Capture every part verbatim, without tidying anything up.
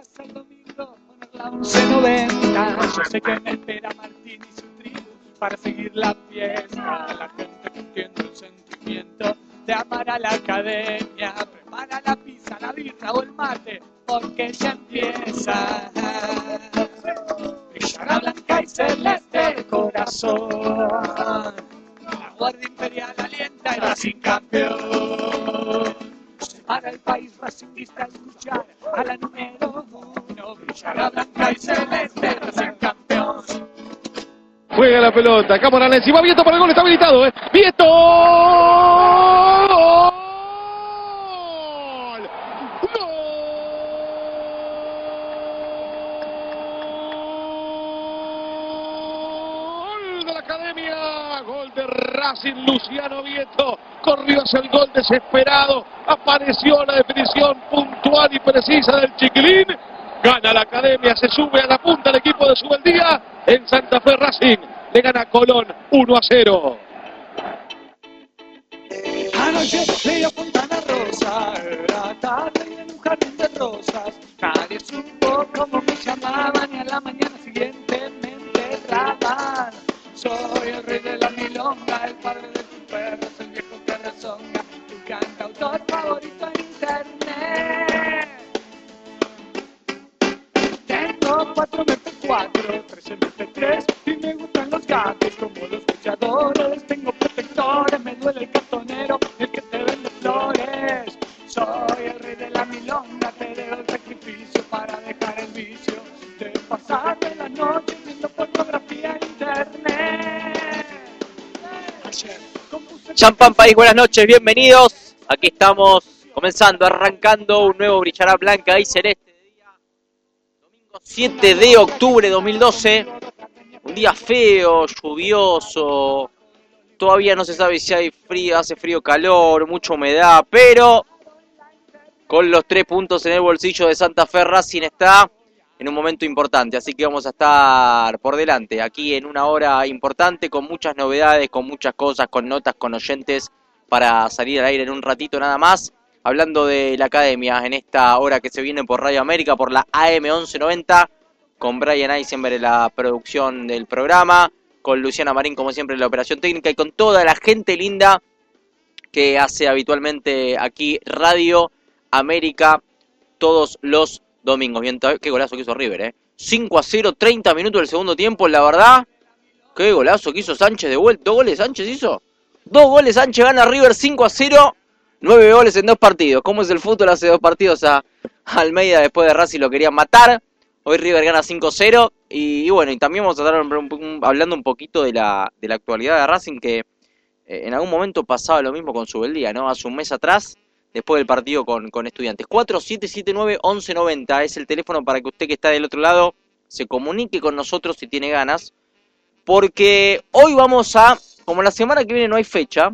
casa el domingo, poner la once noventa. Yo sé que me espera Martín y su tribu para seguir la fiesta. La gente que entiende el sentimiento de amar a la academia. Prepara la pizza, la birra o el mate, porque ya empieza. Brillará blanca y celeste el corazón. La Guardia Imperial alienta el Racing campeón. Se para el país racingista a escuchar a la número uno. Brillará blanca y celeste el Racing campeón. Juega la pelota, Camarán encima, Vieto para el gol, está habilitado, ¿eh? ¡Vieto! Gol de Racing, Luciano Vieto corrió hacia el gol desesperado, apareció la definición puntual y precisa del chiquilín, gana la academia, se sube a la punta el equipo de Subeldía, en Santa Fe Racing le gana a Colón uno a cero. Anoche leí a Fontana Rosa, era tarde y en un jardín de rosas, nadie supo cómo me llamaban y a la mañana siguiente me enterraban. Soy el rey de la milonga, el padre de tus perros, el viejo que rezonga, tu cantautor favorito en internet. Tengo cuatro M P cuatro, tres M P tres y me gustan los gatos como los luchadores. Tengo protectores, me duele el cartonero, el que te vende flores. Soy el rey de la milonga, te debo el sacrificio para dejar el vicio de pasar de la noche viendo pornografía en internet. Champán País, buenas noches, bienvenidos. Aquí estamos comenzando, arrancando un nuevo Brillará Blanca y Celeste de día domingo siete de octubre de dos mil doce. Un día feo, lluvioso. Todavía no se sabe si hay frío, hace frío, calor, mucha humedad, pero con los tres puntos en el bolsillo de Santa Fe, Racing está en un momento importante, así que vamos a estar por delante, aquí en una hora importante, con muchas novedades, con muchas cosas, con notas, con oyentes, para salir al aire en un ratito nada más, hablando de la academia, en esta hora que se viene por Radio América, por la A M once noventa, con Brian Eisenberg en la producción del programa, con Luciana Marín como siempre en la operación técnica, y con toda la gente linda que hace habitualmente aquí Radio América todos los domingos. Bien, qué golazo que hizo River, ¿eh? cinco a cero, treinta minutos del segundo tiempo, la verdad. Qué golazo que hizo Sánchez de vuelta. ¿Dos goles Sánchez hizo? Dos goles Sánchez, gana River cinco a cero. Nueve goles en dos partidos. ¿Cómo es el fútbol? Hace dos partidos a Almeida después de Racing lo querían matar. Hoy River gana cinco a cero. Y, y bueno, y también vamos a estar hablando un poquito de la, de la actualidad de Racing, que eh, en algún momento pasaba lo mismo con Subeldía, ¿no? Hace un mes atrás, después del partido con, con Estudiantes. cuatro siete siete nueve, once noventa es el teléfono para que usted que está del otro lado se comunique con nosotros si tiene ganas. Porque hoy vamos a, como la semana que viene no hay fecha,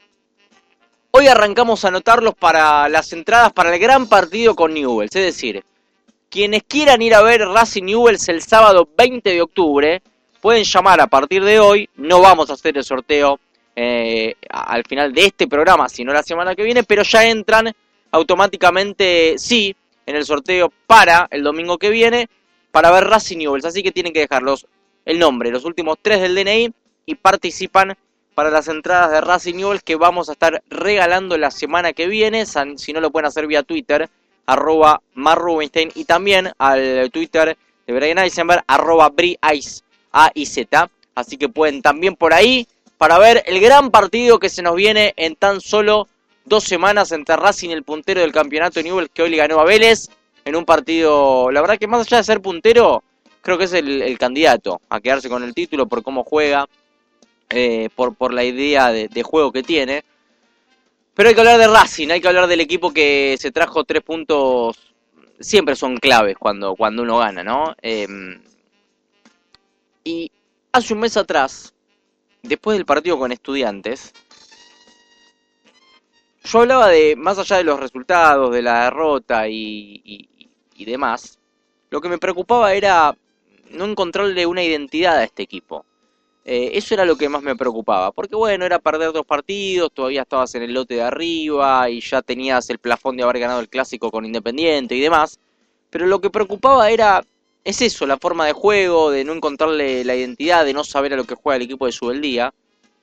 hoy arrancamos a anotarlos para las entradas para el gran partido con Newell's. Es decir, quienes quieran ir a ver Racing Newell's el sábado veinte de octubre, pueden llamar a partir de hoy. No vamos a hacer el sorteo Eh, al final de este programa, sino la semana que viene, pero ya entran automáticamente, sí, en el sorteo para el domingo que viene, para ver Racing Newell's, así que tienen que dejarlos el nombre, los últimos tres del D N I, y participan para las entradas de Racing Newell's que vamos a estar regalando la semana que viene. Si no, lo pueden hacer vía Twitter, arroba marrubenstein, y también al Twitter de Brian Eisenberg, arroba briaiz, A I Z, así que pueden también por ahí, para ver el gran partido que se nos viene en tan solo dos semanas entre Racing y el puntero del campeonato Newell's, que hoy le ganó a Vélez, en un partido, la verdad que más allá de ser puntero, creo que es el, el candidato a quedarse con el título por cómo juega, eh, por, por la idea de, de juego que tiene. Pero hay que hablar de Racing, hay que hablar del equipo que se trajo tres puntos, siempre son claves cuando, cuando uno gana, ¿no? Eh, y hace un mes atrás, después del partido con Estudiantes, yo hablaba de, más allá de los resultados, de la derrota y, y, y demás, lo que me preocupaba era no encontrarle una identidad a este equipo. Eh, eso era lo que más me preocupaba, porque bueno, era perder dos partidos, todavía estabas en el lote de arriba y ya tenías el plafón de haber ganado el clásico con Independiente y demás, Pero lo que preocupaba era, es eso, la forma de juego, de no encontrarle la identidad, de no saber a lo que juega el equipo de Subeldía.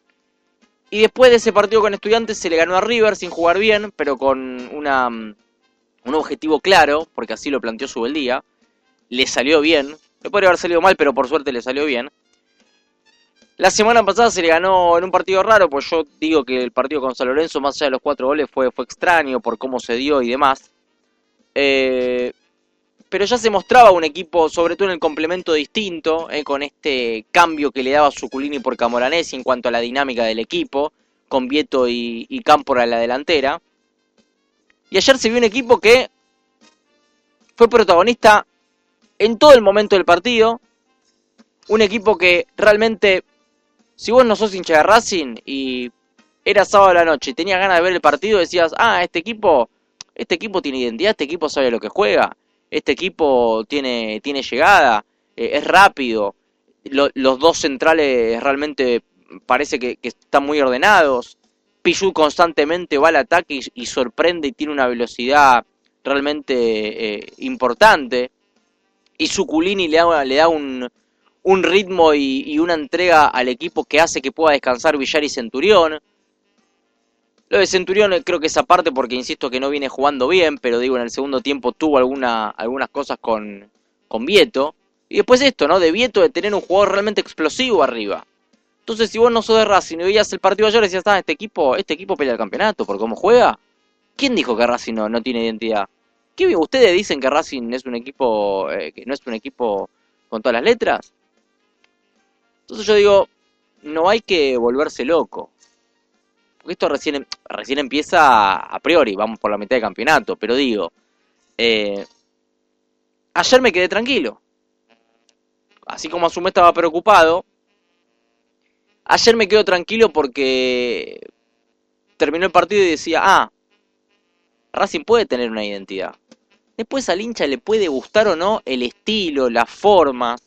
Y después de ese partido con Estudiantes se le ganó a River sin jugar bien, pero con una, un objetivo claro, porque así lo planteó Subeldía. Le salió bien, le podría haber salido mal, pero por suerte le salió bien. La semana pasada se le ganó en un partido raro, pues yo digo que el partido con San Lorenzo, más allá de los cuatro goles, fue, fue extraño por cómo se dio y demás. Eh, pero ya se mostraba un equipo, sobre todo en el complemento distinto, eh, con este cambio que le daba Zuculini por Camoranesi en cuanto a la dinámica del equipo, con Vieto y, y Cámpora en la delantera. Y ayer se vio un equipo que fue protagonista en todo el momento del partido. Un equipo que realmente, si vos no sos hincha de Racing y era sábado a la noche y tenías ganas de ver el partido, decías, ah, este equipo, este equipo tiene identidad, este equipo sabe lo que juega, este equipo tiene, tiene llegada, eh, es rápido, lo, los dos centrales realmente parece que, que están muy ordenados, Pichu constantemente va al ataque y, y sorprende y tiene una velocidad realmente eh, importante, y Zuculini le da, le da un... un ritmo y, y una entrega al equipo que hace que pueda descansar Villar y Centurión. Lo de Centurión creo que es aparte porque insisto que no viene jugando bien, pero digo en el segundo tiempo tuvo alguna, algunas cosas con, con Vieto. Y después esto, ¿no? De Vieto, de tener un jugador realmente explosivo arriba. Entonces si vos no sos de Racing y veías el partido ayer y decías, ah, este equipo, este equipo pelea el campeonato por cómo juega. ¿Quién dijo que Racing no, no tiene identidad? ¿Qué, ustedes dicen que Racing es un equipo, eh, que no es un equipo con todas las letras? Entonces yo digo, no hay que volverse loco. Porque esto recién, recién empieza a priori, vamos por la mitad del campeonato. Pero digo, eh, ayer me quedé tranquilo. Así como Asumé estaba preocupado, ayer me quedo tranquilo porque terminó el partido y decía, ah, Racing puede tener una identidad. Después al hincha le puede gustar o no el estilo, las formas.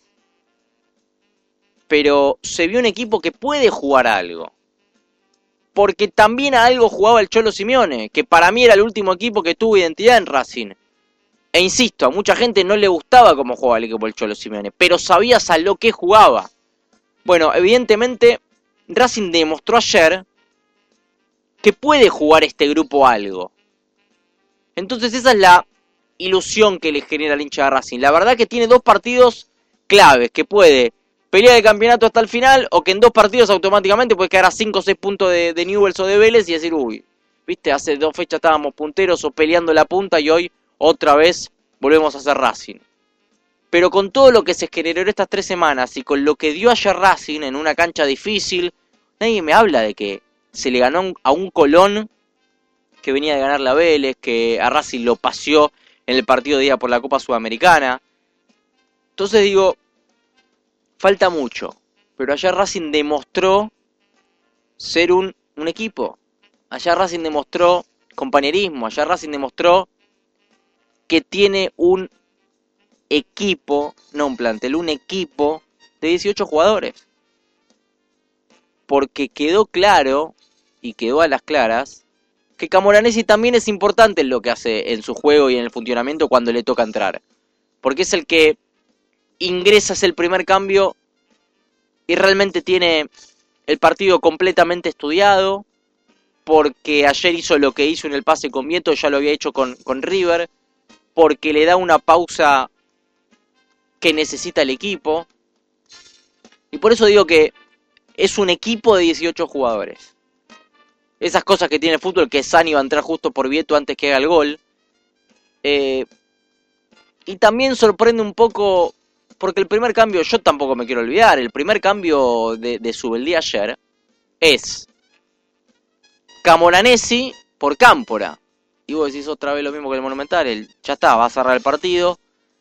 Pero se vio un equipo que puede jugar algo. Porque también a algo jugaba el Cholo Simeone, que para mí era el último equipo que tuvo identidad en Racing. E insisto, a mucha gente no le gustaba cómo jugaba el equipo del Cholo Simeone, pero sabías a lo que jugaba. Bueno, evidentemente Racing demostró ayer que puede jugar este grupo algo. Entonces esa es la ilusión que le genera al hincha de Racing. La verdad que tiene dos partidos claves, que puede pelear el campeonato hasta el final, o que en dos partidos automáticamente puede quedar a cinco o seis puntos de, de Newell's o de Vélez y decir, uy, viste, hace dos fechas estábamos punteros o peleando la punta y hoy otra vez volvemos a hacer Racing. Pero con todo lo que se generó estas tres semanas y con lo que dio ayer Racing en una cancha difícil, nadie me habla de que se le ganó a un Colón que venía de ganar la Vélez, que a Racing lo paseó en el partido de ida por la Copa Sudamericana. Entonces digo, falta mucho, pero ayer Racing demostró ser un, un equipo. Ayer Racing demostró compañerismo, ayer Racing demostró que tiene un equipo, no un plantel, un equipo de dieciocho jugadores. Porque quedó claro, y quedó a las claras, que Camoranesi también es importante en lo que hace en su juego y en el funcionamiento cuando le toca entrar. Porque es el que ingresa, es el primer cambio y realmente tiene el partido completamente estudiado, porque ayer hizo lo que hizo en el pase con Vieto, ya lo había hecho con, con River, porque le da una pausa que necesita el equipo, y por eso digo que es un equipo de dieciocho jugadores. Esas cosas que tiene el fútbol, que Sani va a entrar justo por Vieto antes que haga el gol. Eh, y también sorprende un poco, porque el primer cambio, yo tampoco me quiero olvidar, el primer cambio de, de Subeldía ayer es Camoranesi por Cámpora. Y vos decís otra vez lo mismo que el Monumental, el, ya está, va a cerrar el partido,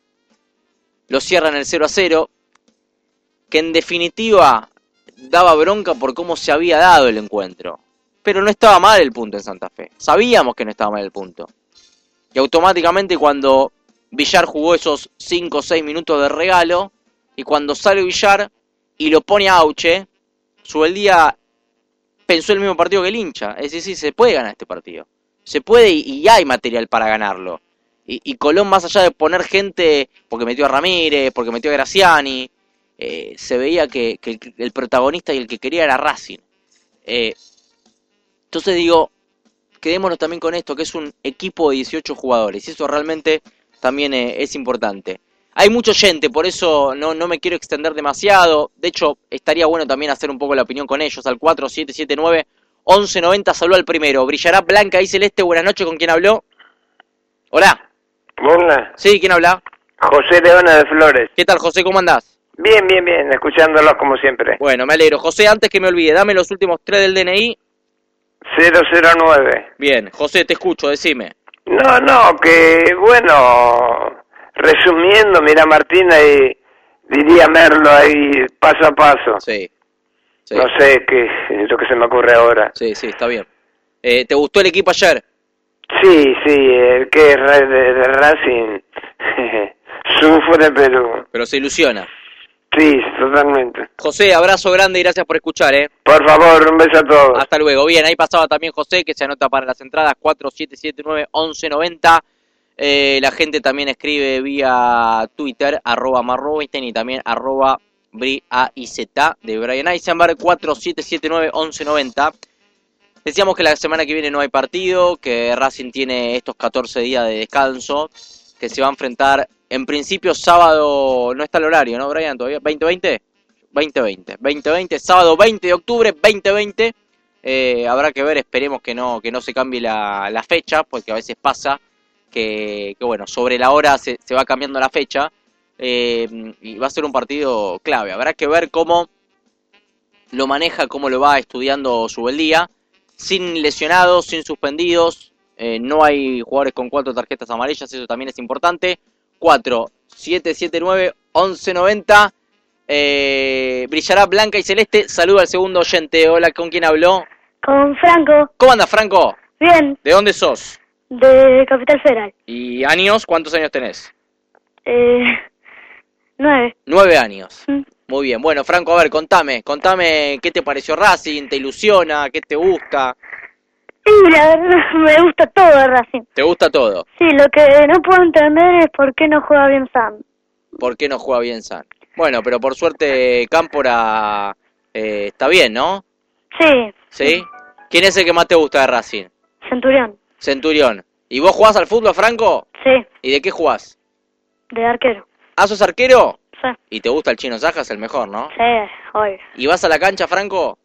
lo cierra en el cero a cero, que en definitiva daba bronca por cómo se había dado el encuentro. Pero no estaba mal el punto en Santa Fe, sabíamos que no estaba mal el punto. Y automáticamente cuando Villar jugó esos cinco o seis minutos de regalo, y cuando sale Villar y lo pone a Auche, Subeldía pensó el mismo partido que el hincha. Es decir, sí, se puede ganar este partido. Se puede y, y hay material para ganarlo. Y, y Colón, más allá de poner gente, porque metió a Ramírez, porque metió a Graciani, eh, se veía que, que el, el protagonista y el que quería era Racing. Eh, entonces digo, quedémonos también con esto, que es un equipo de dieciocho jugadores, y eso realmente también eh, es importante. Hay mucha gente, por eso no, no me quiero extender demasiado. De hecho, estaría bueno también hacer un poco la opinión con ellos. Al cuatro siete siete nueve once noventa, saludó al primero. Brillará blanca y celeste. Buenas noches, ¿con quién habló? Hola. Hola. Sí, ¿quién habla? José Leona de Flores. ¿Qué tal, José? ¿Cómo andás? Bien, bien, bien, escuchándolos como siempre. Bueno, me alegro. José, antes que me olvide, dame los últimos tres del D N I. cero cero nueve. Bien, José, te escucho, decime. No, no, que bueno, resumiendo, mira Martina y diría Merlo ahí paso a paso. Sí. sí. No sé qué es lo que se me ocurre ahora. Sí, sí, está bien. Eh, ¿Te gustó el equipo ayer? Sí, sí, el que es de, de, de Racing sufre, pero... Pero se ilusiona. Sí, totalmente. José, abrazo grande y gracias por escuchar, ¿eh? Por favor, un beso a todos. Hasta luego. Bien, ahí pasaba también José, que se anota para las entradas cuatro siete siete nueve once noventa. Eh, la gente también escribe vía Twitter, arroba Marrobesten, y también arroba BriAIZ de Brian Eisenberg, cuatro siete siete nueve once noventa. Decíamos que la semana que viene no hay partido, que Racing tiene estos catorce días de descanso, que se va a enfrentar, en principio sábado, no está el horario, ¿no, Brian? ¿Todavía? ¿veinte veinte? veinte veinte. veinte veinte, sábado veinte de octubre, veinte veinte. Eh, habrá que ver, esperemos que no, que no se cambie la, la fecha, porque a veces pasa que, que bueno, sobre la hora se, se va cambiando la fecha, eh, y va a ser un partido clave. Habrá que ver cómo lo maneja, cómo lo va estudiando Subeldía, sin lesionados, sin suspendidos. Eh, no hay jugadores con cuatro tarjetas amarillas, eso también es importante. cuatro siete siete nueve once noventa. Eh, brillará blanca y celeste. Saluda al segundo oyente. Hola, ¿con quién habló? Con Franco. ¿Cómo andas, Franco? Bien. ¿De dónde sos? De Capital Federal. ¿Y años? ¿Cuántos años tenés? Eh, nueve. Nueve años. Mm. Muy bien. Bueno, Franco, a ver, contame. Contame qué te pareció Racing, ¿te ilusiona? ¿Qué te gusta? Y la verdad me gusta todo de Racing. ¿Te gusta todo? Sí, lo que no puedo entender es por qué no juega bien Sam. ¿Por qué no juega bien San? Bueno, pero por suerte Cámpora eh, está bien, ¿no? Sí. ¿Sí? ¿Quién es el que más te gusta de Racing? Centurión. Centurión. ¿Y vos jugás al fútbol, Franco? Sí. ¿Y de qué jugás? De arquero. ¿Ah, sos arquero? Sí. ¿Y te gusta el Chino Sajas, el mejor, no? Sí, obvio. ¿Y vas a la cancha, Franco?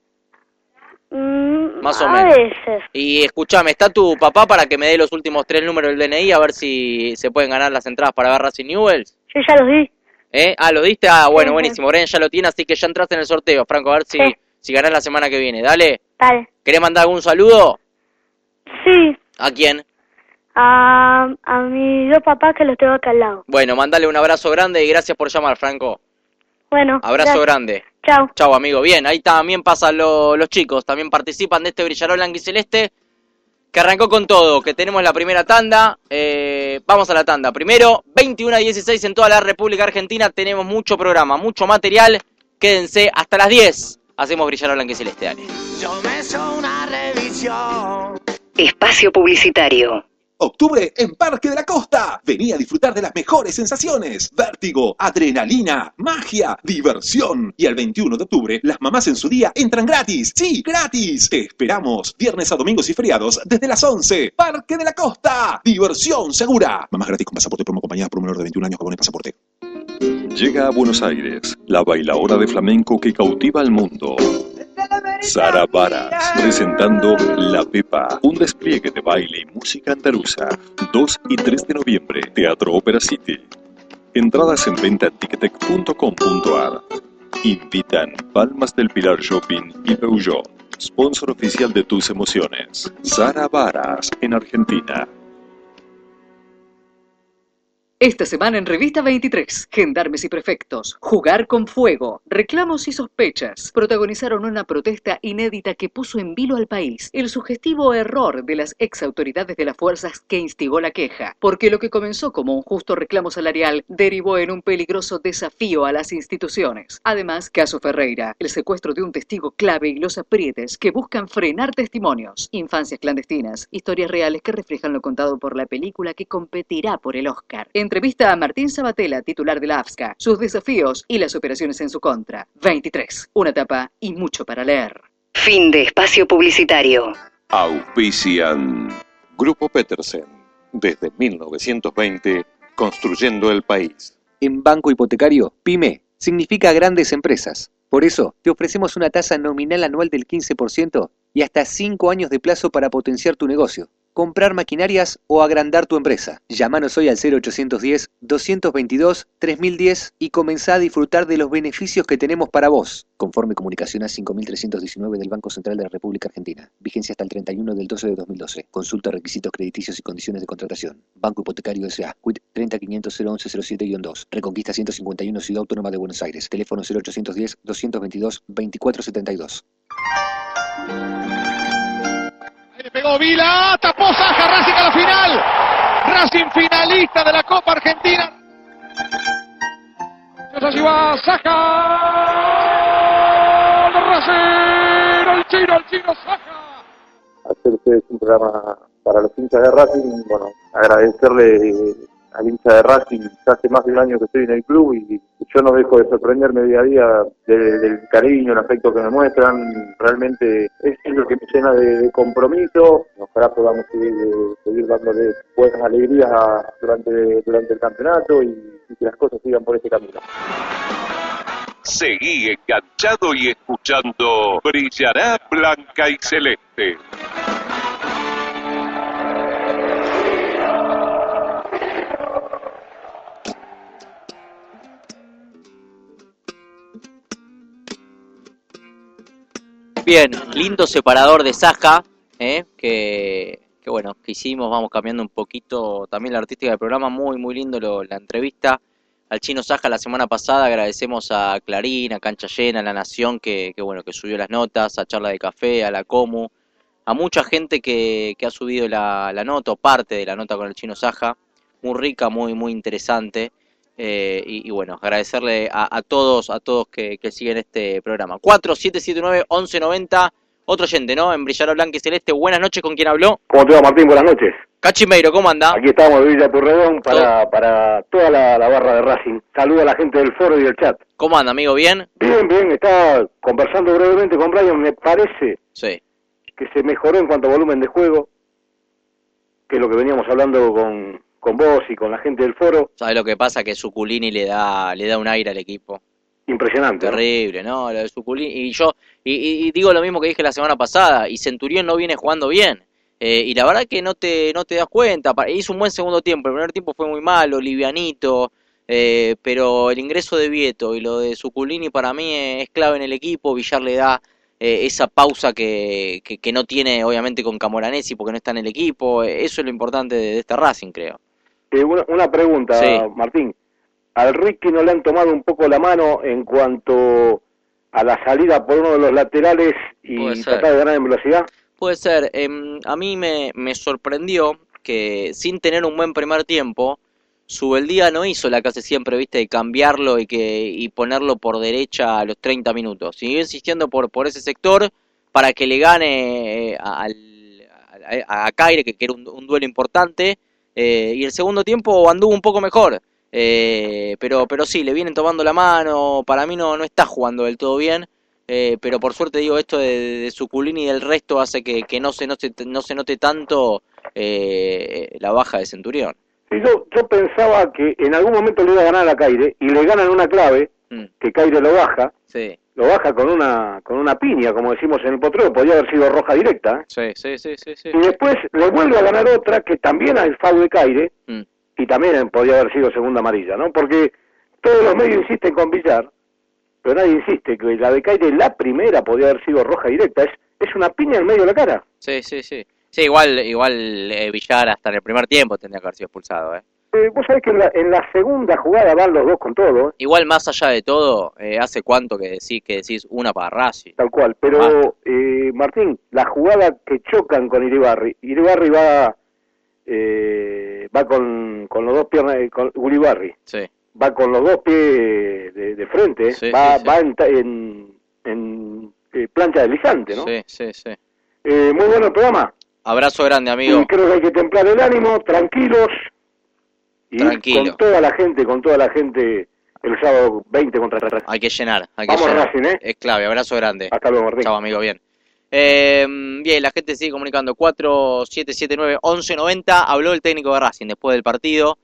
Mm, Más o a menos. veces. Y escuchame, ¿está tu papá para que me dé los últimos tres números del D N I a ver si se pueden ganar las entradas para ver Racing Newell's? Yo ya los di. ¿Eh? Ah, ¿lo diste? Ah, bueno, Sí, buenísimo. Brian ya lo tiene, así que ya entraste en el sorteo, Franco, a ver si, Sí. si ganás la semana que viene. Dale. Dale. ¿Querés mandar algún saludo? Sí. ¿A quién? A, a mis dos papás que los tengo acá al lado. Bueno, mandale un abrazo grande y gracias por llamar, Franco. Bueno. Abrazo gracias. grande. Chao. Chau, amigo. Bien, ahí también pasan lo, los chicos, también participan de este Brillaró Blanco y Celeste, que arrancó con todo, que tenemos la primera tanda. Eh, vamos a la tanda. Primero, veintiuno a dieciséis en toda la República Argentina. Tenemos mucho programa, mucho material. Quédense hasta las diez. Hacemos Brillaró Blanco y Celeste, dale. Yo me hice una revisión. Espacio publicitario. Octubre en Parque de la Costa. Vení a disfrutar de las mejores sensaciones. Vértigo, adrenalina, magia, diversión. Y el veintiuno de octubre, las mamás en su día entran gratis. Sí, gratis. Te esperamos viernes a domingos y feriados desde las once. Parque de la Costa. Diversión segura. Mamás gratis con pasaporte promo acompañada por un menor de veintiún años que pone pasaporte. Llega a Buenos Aires, la bailaora de flamenco que cautiva al mundo. Sara Varas, presentando La Pepa, un despliegue de baile y música andaluza. dos y tres de noviembre, Teatro Ópera City. Entradas en venta en ticketek punto com punto ar. Invitan Palmas del Pilar Shopping y Peugeot, sponsor oficial de tus emociones. Sara Varas, en Argentina. Esta semana en Revista veintitrés, Gendarmes y Prefectos, Jugar con Fuego, Reclamos y Sospechas, protagonizaron una protesta inédita que puso en vilo al país el sugestivo error de las ex autoridades de las fuerzas que instigó la queja, porque lo que comenzó como un justo reclamo salarial derivó en un peligroso desafío a las instituciones. Además, caso Ferreira, el secuestro de un testigo clave y los aprietes que buscan frenar testimonios, infancias clandestinas, historias reales que reflejan lo contado por la película que competirá por el Oscar. Entrevista a Martín Sabatella, titular de la A F S C A, sus desafíos y las operaciones en su contra. veintitrés, una tapa y mucho para leer. Fin de espacio publicitario. Auspician Grupo Petersen. Desde mil novecientos veinte, construyendo el país. En Banco Hipotecario, PYME significa grandes empresas. Por eso, te ofrecemos una tasa nominal anual del quince por ciento y hasta cinco años de plazo para potenciar tu negocio, comprar maquinarias o agrandar tu empresa. Llámanos hoy al cero ochocientos diez, doscientos veintidós, tres mil diez y comenzá a disfrutar de los beneficios que tenemos para vos. Conforme Comunicación A cinco mil trescientos diecinueve del Banco Central de la República Argentina. Vigencia hasta el treinta y uno del doce de dos mil doce. Consulta requisitos crediticios y condiciones de contratación. Banco Hipotecario S A. Q I T treinta quinientos cero once cero siete guion dos. Reconquista ciento cincuenta y uno, Ciudad Autónoma de Buenos Aires. Teléfono cero ochocientos diez, doscientos veintidós, veinticuatro setenta y dos. Le pegó Vila, tapó Saja, Racing a la final. Racing finalista de la Copa Argentina. Allí va Saja. Racing, el chino, el chino Saja. Hacer ustedes un programa para los hinchas de Racing, bueno, agradecerle al hincha de Racing, ya hace más de un año que estoy en el club y yo no dejo de sorprenderme día a día de, del cariño, el afecto que me muestran. Realmente es lo que me llena de, de compromiso. Ojalá podamos seguir, seguir dándole buenas alegrías a, durante, durante el campeonato y, y que las cosas sigan por este camino. Seguí enganchado y escuchando Brillará Blanca y Celeste. Bien, lindo separador de Saja, ¿eh? que, que bueno, que hicimos, vamos cambiando un poquito también la artística del programa, muy muy lindo lo, la entrevista al Chino Saja la semana pasada. Agradecemos a Clarín, a Cancha Llena, a La Nación, que, que bueno, que subió las notas, a Charla de Café, a la Comu, a mucha gente que, que ha subido la, la nota o parte de la nota con el Chino Saja, muy rica, muy muy interesante. Eh, y, y bueno, agradecerle a, a todos, a todos que, que siguen este programa. cuatro siete siete nueve, once noventa, otro oyente, ¿no? En Brillará Blanca y Celeste. Buenas noches, ¿con quién habló? ¿Cómo te va, Martín? Buenas noches. Cachimeiro, ¿cómo anda? Aquí estamos de Villa Purredón para, para toda la, la barra de Racing. Saludo a la gente del foro y del chat. ¿Cómo anda, amigo? ¿Bien? Bien, bien. Estaba conversando brevemente con Brian. Me parece sí. que se mejoró en cuanto a volumen de juego, que es lo que veníamos hablando con... con vos y con la gente del foro. ¿Sabes lo que pasa? Que Suculini le da le da un aire al equipo. Impresionante. Terrible, ¿no? ¿no? Lo de Suculini. Y yo, y, y, y digo lo mismo que dije la semana pasada, y Centurión no viene jugando bien. Eh, y la verdad que no te no te das cuenta. Hizo un buen segundo tiempo, el primer tiempo fue muy malo, livianito, eh, pero el ingreso de Vieto y lo de Suculini para mí es clave en el equipo. Villar le da eh, esa pausa que, que, que no tiene obviamente con Camoranesi porque no está en el equipo. Eso es lo importante de, de este Racing, creo. Eh, una, una pregunta, sí. Martín. ¿Al Ricky no le han tomado un poco la mano en cuanto a la salida por uno de los laterales y tratar de ganar en velocidad? Puede ser. Eh, a mí me, me sorprendió que sin tener un buen primer tiempo, Subeldía no hizo la que hace siempre, viste, de cambiarlo y que y ponerlo por derecha a los treinta minutos. Siguió insistiendo por, por ese sector para que le gane eh, al, a, a Caire, que, que era un, un duelo importante. Eh, y el segundo tiempo anduvo un poco mejor, eh, pero pero sí, le vienen tomando la mano. Para mí no no está jugando del todo bien, eh, pero por suerte digo esto de, de Suculini y del resto hace que, que no se note, no se note tanto eh, la baja de Centurión. Sí, yo, yo pensaba que en algún momento le iba a ganar a Caire y le ganan una clave, mm. que Caire lo baja, sí. lo baja con una con una piña, como decimos en el potrero, podría haber sido roja directa. ¿eh? Sí, sí, sí, sí, sí. Y después le vuelve a ganar otra que también es foul de Caire, mm. y también podría haber sido segunda amarilla, ¿no? Porque todos los medios insisten con Villar, pero nadie insiste que la de Caire, la primera, podría haber sido roja directa. Es es una piña en medio de la cara. Sí, sí, sí. Sí, igual igual eh, Villar hasta en el primer tiempo tendría que haber sido expulsado, ¿eh? Eh, vos sabés que en la, en la segunda jugada van los dos con todo. ¿eh? Igual más allá de todo, eh, ¿hace cuánto que decís que decís una para Racing? Tal cual, pero eh, Martín, la jugada que chocan con Iribarri, Iribarri va eh, va con, con los dos piernas, con Uribarri, sí. va con los dos pies de, de frente, sí, va, sí, sí. va en, en, en eh, plancha deslizante, ¿no? Sí, sí, sí. Eh, muy bueno el programa. Abrazo grande, amigo. Y creo que hay que templar el ánimo, tranquilos, y Tranquilo. con toda la gente, con toda la gente el sábado veinte contra Racing. Hay que llenar, hay que Vamos llenar. Racing, ¿eh? Es clave, abrazo grande. Hasta luego, Martín. Chao, amigo, bien. Eh, bien, la gente sigue comunicando. cuatro siete siete nueve once noventa. Habló el técnico de Racing después del partido.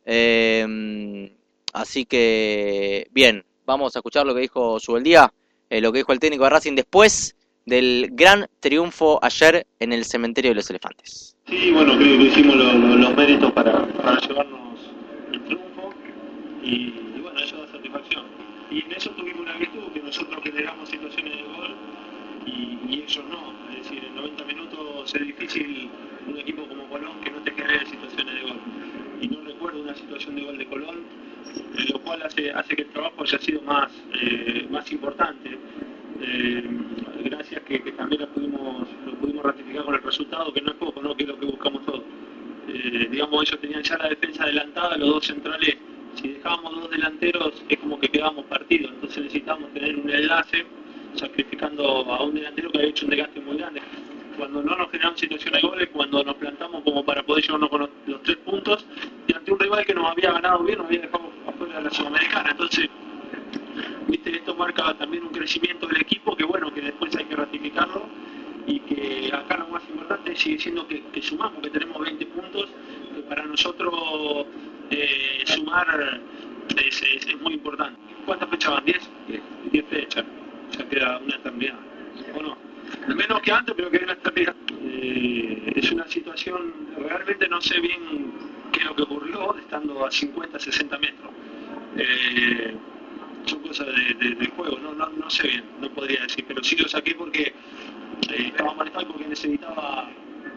Eh, así que, bien, vamos a escuchar lo que dijo Subeldía, eh, lo que dijo el técnico de Racing después del gran triunfo ayer en el Cementerio de los Elefantes. Sí, bueno, creo que hicimos lo, lo, los méritos para, para llevarnos el triunfo y, y bueno, eso da satisfacción. Y en eso tuvimos una virtud, que nosotros generamos situaciones de gol y, y ellos no. Es decir, en noventa minutos es difícil un equipo como Colón que no te genere situaciones de gol. Y no recuerdo una situación de gol de Colón, eh, lo cual hace, hace que el trabajo haya sido más, eh, más importante. Eh, gracias que, que también lo pudimos, lo pudimos ratificar con el resultado, que no es poco, ¿no? Que es lo que buscamos todos. Eh, digamos, ellos tenían ya la defensa adelantada, los dos centrales, si dejábamos dos delanteros es como que quedábamos partidos, entonces necesitábamos tener un enlace, sacrificando a un delantero que había hecho un desgaste muy grande. Cuando no nos generamos situaciones de goles, cuando nos plantamos como para poder llevarnos con los, los tres puntos, y ante un rival que nos había ganado bien, nos había dejado afuera de la Sudamericana, entonces viste, esto marca también un crecimiento del equipo que bueno, que después hay que ratificarlo y que acá lo más importante sigue siendo que, que sumamos, que tenemos veinte puntos, que para nosotros eh, sumar es, es, es muy importante. ¿Cuántas fechas van? ¿diez? diez fechas, ya queda una eternidad, ¿o no? Menos que antes, pero que una eternidad. Eh, es una situación, realmente no sé bien qué es lo que ocurrió, estando a cincuenta, sesenta metros. Eh, son cosas de, de, del juego, no, no, no sé bien, no podría decir, pero sí lo saqué porque eh, estaba molestado porque necesitaba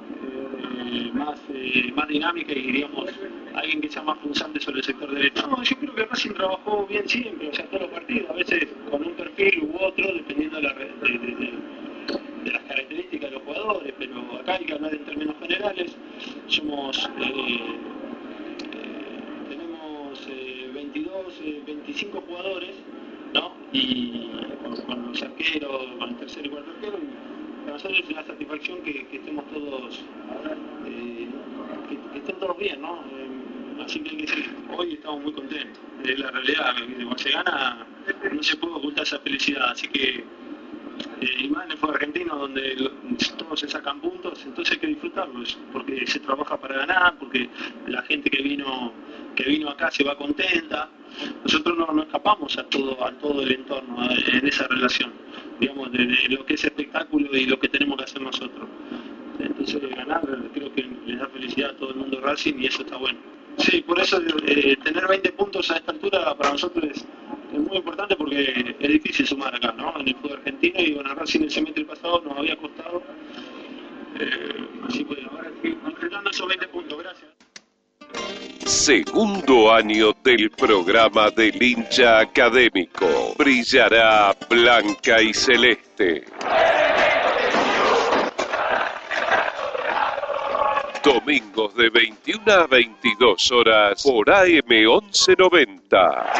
eh, más, eh, más dinámica y digamos alguien que sea más punzante sobre el sector derecho. No, yo creo que Racing trabajó bien siempre, o sea, todos los partidos, a veces con un perfil u otro, dependiendo de, la, de, de, de, de las características de los jugadores, pero acá hay que hablar en términos generales, somos... Eh, veintidós, veinticinco jugadores, ¿no? Y con, con los arqueros, con el tercer y cuarto arquero, y para nosotros es una satisfacción que, que estemos todos, eh, que, que estén todos bien, ¿no? Eh, así que hoy estamos muy contentos. Es la realidad, cuando se gana no se puede ocultar esa felicidad, así que eh, y más en el fútbol argentino donde lo, todos se sacan puntos, entonces hay que disfrutarlos, porque se trabaja para ganar, porque la gente que vino que vino acá se va contenta. Nosotros no, no escapamos a todo a todo el entorno a, en esa relación, digamos, de, de lo que es espectáculo y lo que tenemos que hacer nosotros. Entonces ganar creo que les da felicidad a todo el mundo Racing y eso está bueno. Sí, por eso eh, tener veinte puntos a esta altura para nosotros es, es muy importante porque es difícil sumar acá, ¿no? En el fútbol argentino y bueno, Racing en el semestre pasado nos había costado. Eh, así que ahora sí, completando esos veinte puntos, gracias. Segundo año del programa del hincha académico. Brillará blanca y celeste. Domingos de veintiuna a veintidós horas por A M once noventa.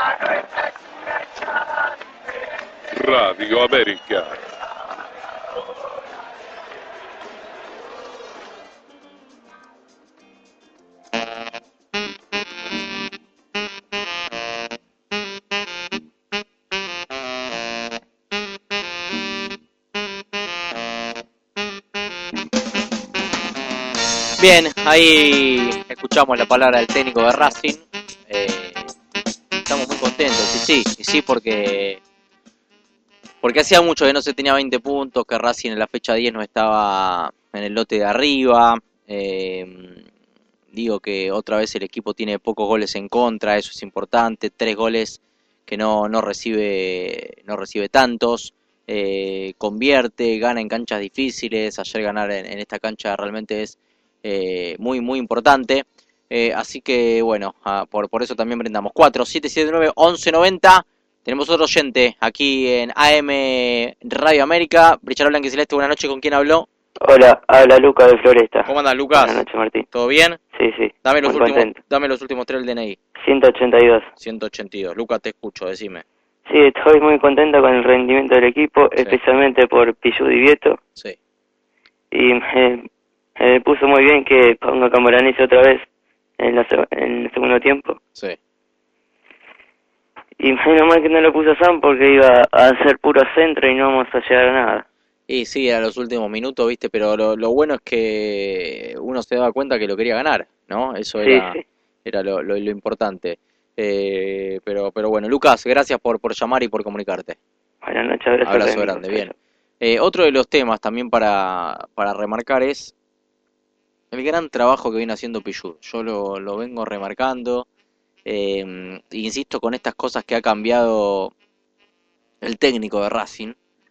Radio América. Bien, ahí escuchamos la palabra del técnico de Racing. Eh, estamos muy contentos, y sí, y sí, porque porque hacía mucho que no se tenía veinte puntos, que Racing en la fecha diez no estaba en el lote de arriba. Eh, digo que otra vez el equipo tiene pocos goles en contra, eso es importante, tres goles que no, no recibe no recibe tantos. Eh, convierte, gana en canchas difíciles. Ayer ganar en, en esta cancha realmente es Eh, muy muy importante. Eh, así que, bueno, ah, por, por eso también brindamos. cuatro siete siete nueve once noventa. Tenemos otro oyente aquí en A M Radio América. Bricharo Blanca y Celeste, buenas noches. ¿Con quién habló? Hola, habla Lucas de Floresta. ¿Cómo andas, Lucas? Buenas noches, Martín. ¿Todo bien? Sí, sí. Dame los, muy últimos, contento. dame los últimos tres del D N I. ciento ochenta y dos. ciento ochenta y dos. Lucas, te escucho, decime. Sí, estoy muy contento con el rendimiento del equipo, sí. especialmente por Pichu Di Vieto. Sí. Y me, me puso muy bien que ponga Camoranesi otra vez en, la, en el segundo tiempo. Sí. Y menos mal que no lo puso Sam porque iba a hacer puro centro y no vamos a llegar a nada. Y sí, a los últimos minutos, viste, pero lo, lo bueno es que uno se daba cuenta que lo quería ganar, ¿no? Eso era, sí, sí. era lo, lo, lo importante. Eh, pero pero bueno, Lucas, gracias por, por llamar y por comunicarte. Buenas noches, abrazo, abrazo grande, bien. Eh, otro de los temas también para, para remarcar es el gran trabajo que viene haciendo Pichu. Yo lo, lo vengo remarcando. Eh, insisto con estas cosas que ha cambiado el técnico de Racing,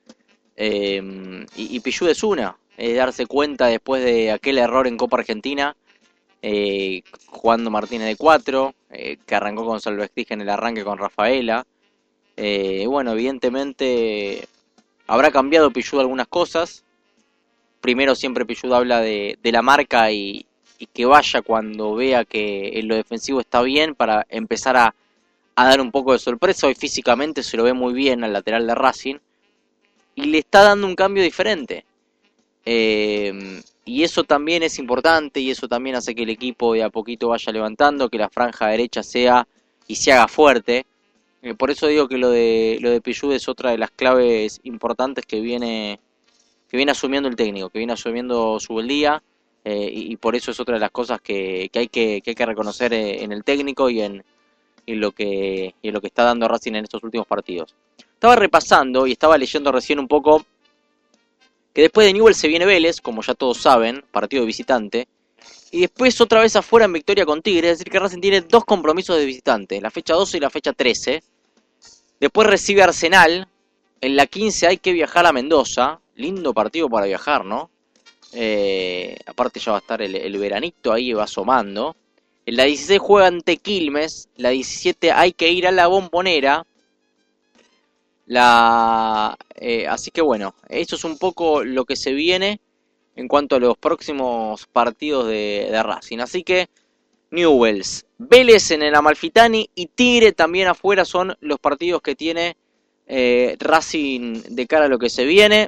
eh, y, y Pichu es una, es darse cuenta después de aquel error en Copa Argentina, eh, jugando Martínez de cuatro, eh, que arrancó con Salvestija en el arranque con Rafaela. Eh, bueno, evidentemente habrá cambiado Pichu algunas cosas. Primero siempre Pichu habla de, de la marca y y que vaya cuando vea que en lo defensivo está bien para empezar a, a dar un poco de sorpresa. Hoy físicamente se lo ve muy bien al lateral de Racing y le está dando un cambio diferente, eh, y eso también es importante y eso también hace que el equipo de a poquito vaya levantando, que la franja derecha sea y se haga fuerte. Eh, por eso digo que lo de lo de Pichu es otra de las claves importantes que viene que viene asumiendo el técnico, que viene asumiendo su día. Eh, y, y por eso es otra de las cosas que, que, hay, que, que hay que reconocer en el técnico y en, en, lo que, y en lo que está dando Racing en estos últimos partidos. Estaba repasando y estaba leyendo recién un poco que después de Newell's se viene Vélez, como ya todos saben, partido de visitante, y después otra vez afuera en victoria con Tigre, es decir que Racing tiene dos compromisos de visitante, la fecha doce y la fecha trece. Después recibe Arsenal, en la quince hay que viajar a Mendoza, lindo partido para viajar, ¿no? Eh, aparte ya va a estar el, el veranito ahí, va asomando. En la dieciséis juega ante Quilmes. La diecisiete hay que ir a la Bombonera. La eh, Así que bueno, eso es un poco lo que se viene en cuanto a los próximos partidos de, de Racing. Así que Newell's, Vélez en el Amalfitani y Tigre también afuera son los partidos que tiene eh, Racing de cara a lo que se viene.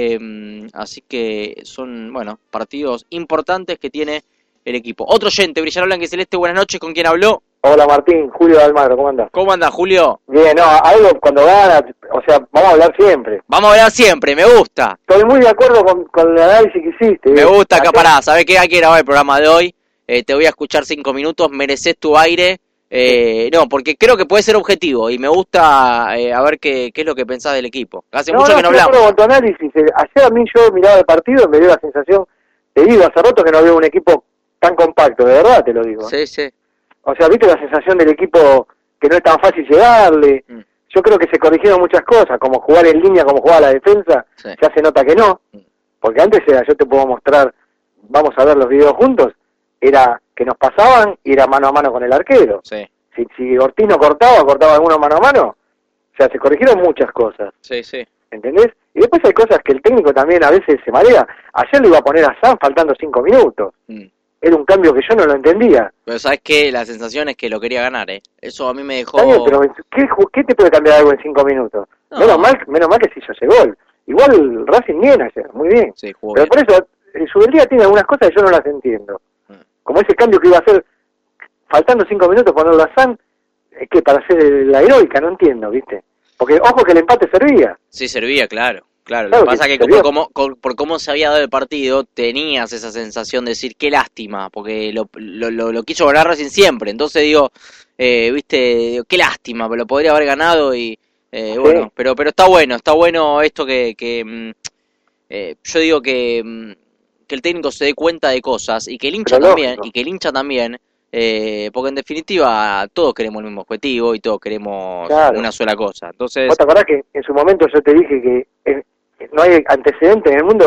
Eh, así que son, bueno, partidos importantes que tiene el equipo. Otro oyente, Bricharo Blanca y Celeste, buenas noches, ¿con quién habló? Hola Martín, Julio de Almagro, ¿cómo andás? ¿Cómo andás, Julio? Bien, no, algo cuando gana, o sea, vamos a hablar siempre. Vamos a hablar siempre, me gusta. Estoy muy de acuerdo con, con el análisis que hiciste. Me eh. gusta, acá pará, ¿sabés qué? Hay que grabar el programa de hoy, eh, te voy a escuchar cinco minutos, mereces tu aire. Eh, no, porque creo que puede ser objetivo y me gusta eh, a ver qué, qué es lo que pensás del equipo. Hace no, mucho no, que no hablamos. hablamos. Con tu análisis. Ayer a mí yo miraba el partido y me dio la sensación, te digo, hace rato que no veo un equipo tan compacto, de verdad te lo digo. Sí, sí. O sea, viste la sensación del equipo que no es tan fácil llegarle. Mm. Yo creo que se corrigieron muchas cosas, como jugar en línea, como jugar a la defensa, sí. Ya se nota que no. Porque antes era, yo te puedo mostrar, vamos a ver los videos juntos, era que nos pasaban y era mano a mano con el arquero. Sí. Si, si Ortiz no cortaba, cortaba alguno mano a mano, o sea, se corrigieron muchas cosas. Sí, sí. ¿Entendés? Y después hay cosas que el técnico también a veces se marea. Ayer le iba a poner a Sam faltando cinco minutos. Mm. Era un cambio que yo no lo entendía. Pero sabes que la sensación es que lo quería ganar, ¿eh? Eso a mí me dejó... Bien, pero ¿qué, ¿qué te puede cambiar algo en cinco minutos? No. Menos mal, menos mal que se hizo ese gol. Igual Racing bien ayer, muy bien. Sí, jugó pero bien. Por eso, el Subeldía tiene algunas cosas que yo no las entiendo. Mm. Como ese cambio que iba a hacer, faltando cinco minutos, ponerlo a Sam, es que para hacer la heroica, no entiendo, ¿viste? Porque, ojo que el empate servía. Sí, servía, claro. Claro, claro, lo que pasa que es que por cómo, por cómo se había dado el partido, tenías esa sensación de decir, qué lástima, porque lo, lo, lo, lo quiso ganar Racing siempre. Entonces digo, eh, viste, qué lástima, pero lo podría haber ganado y, eh, sí. bueno, pero pero está bueno, está bueno esto que, que eh, yo digo que, que el técnico se dé cuenta de cosas y que el hincha pero también, lógico. y que el hincha también, eh, porque en definitiva todos queremos el mismo objetivo y todos queremos claro. una sola cosa. Entonces, ¿vos te acordás que en su momento yo te dije que eh, no hay antecedente en el mundo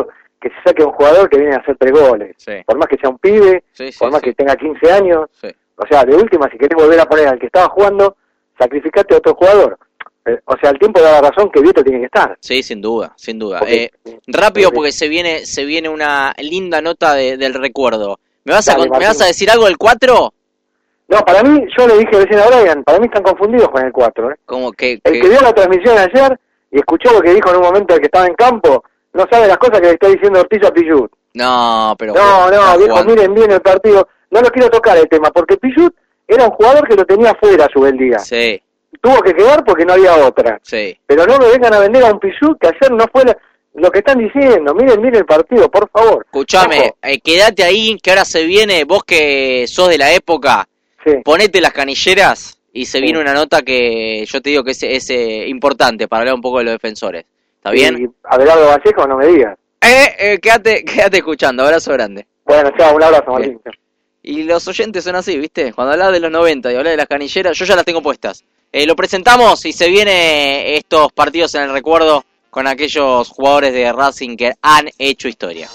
que se saque a un jugador que viene a hacer tres goles. Sí. Por más que sea un pibe, Sí, sí, por más sí. que tenga quince años. Sí. O sea, de última, si querés volver a poner al que estaba jugando, sacrificate a otro jugador. Eh, o sea, el tiempo da la razón que Vieto tiene que estar. Sí, sin duda, sin duda. Porque- Eh, rápido, porque se viene se viene una linda nota de, del recuerdo. ¿Me vas, a, Dale, con- ¿Me vas Martín. a decir algo del cuatro? No, para mí, yo le dije recién a Brian, para mí están confundidos con el cuatro. ¿eh? Como que... El que vio la transmisión ayer y escuchó lo que dijo en un momento el que estaba en campo, no sabe las cosas que le está diciendo Ortiz a Pichut. No, pero... No, no, está viejo, jugando. miren bien el partido. No lo quiero tocar el tema, porque Pichut era un jugador que lo tenía afuera su día. Sí, Tuvo que quedar porque no había otra. sí. Pero no me vengan a vender a un Pichut que ayer no fue la- lo que están diciendo. Miren, miren el partido, por favor. Escuchame, Ojo. eh, quédate ahí, que ahora se viene, vos que sos de la época, Sí. ponete las canilleras y se Sí. viene una nota que yo te digo que es, es eh, importante para hablar un poco de los defensores. ¿Está bien? Y Abelardo Vallejo, no me digas. Eh, eh, quédate, quédate escuchando, abrazo grande. Bueno, chao, un abrazo, Bien. Martín. Y los oyentes son así, ¿viste? Cuando hablas de los noventa y hablas de las canilleras, yo ya las tengo puestas. Eh, lo presentamos y se viene estos partidos en el recuerdo con aquellos jugadores de Racing que han hecho historia.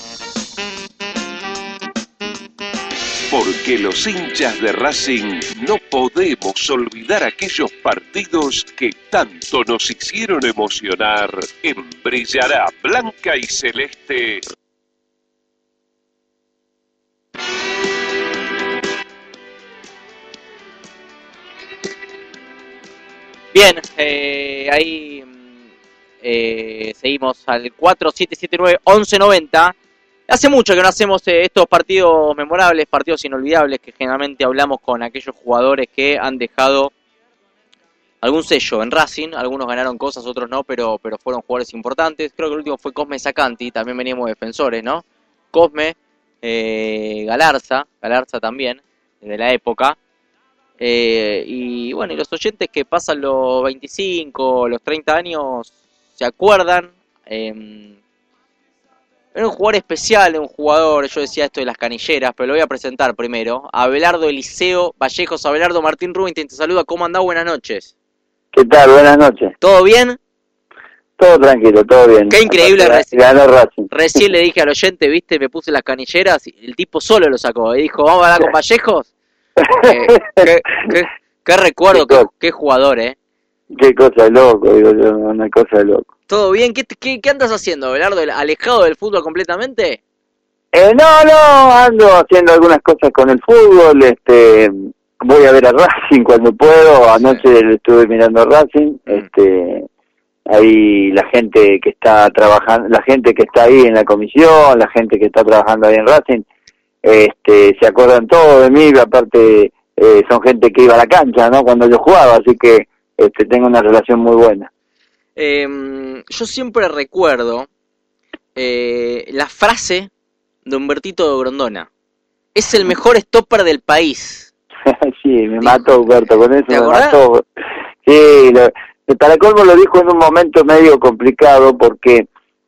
Porque los hinchas de Racing no podemos olvidar aquellos partidos que tanto nos hicieron emocionar en Brillará Blanca y Celeste. Bien, eh, ahí mm, eh, seguimos al cuatro siete siete nueve once noventa. Hace mucho que no hacemos eh, estos partidos memorables, partidos inolvidables, que generalmente hablamos con aquellos jugadores que han dejado algún sello en Racing. Algunos ganaron cosas, otros no, pero, pero fueron jugadores importantes. Creo que el último fue Cosme Sacanti, también veníamos defensores, ¿no? Cosme, eh, Galarza, Galarza también, de la época. Eh, y bueno, y los oyentes que pasan los veinticinco, los treinta años, se acuerdan. Eh, era un jugador especial, un jugador, yo decía esto de las canilleras, pero lo voy a presentar primero. Abelardo Eliseo Vallejos. Abelardo, Martín Rubinstein te saluda. ¿Cómo andás? Buenas noches. ¿Qué tal? Buenas noches. ¿Todo bien? Todo tranquilo, todo bien. Qué increíble. Ganó, reci- ganó Racing. Recién le dije al oyente, viste, me puse las canilleras y el tipo solo lo sacó. Y dijo, ¿vamos a hablar con Vallejos? Eh, qué, qué, qué recuerdo, qué, qué jugador, ¿eh? Qué cosa de loco, digo yo, una cosa de loco. ¿Todo bien? ¿Qué, qué, qué andas haciendo, Abelardo? ¿Alejado del fútbol completamente? Eh, no, no, ando haciendo algunas cosas con el fútbol, este, voy a ver a Racing cuando puedo, anoche le estuve mirando a Racing, este, ahí la gente que está trabajando, la gente que está ahí en la comisión, la gente que está trabajando ahí en Racing, este, se acuerdan todo de mí, aparte eh, son gente que iba a la cancha, ¿no? Cuando yo jugaba, así que este, tengo una relación muy buena. Eh, yo siempre recuerdo eh, la frase de Humbertito de Grondona. Es el mejor stopper del país. Sí, me mató Humberto, con eso ¿Te me acordás? mató. Sí, lo, para colmo lo dijo en un momento medio complicado porque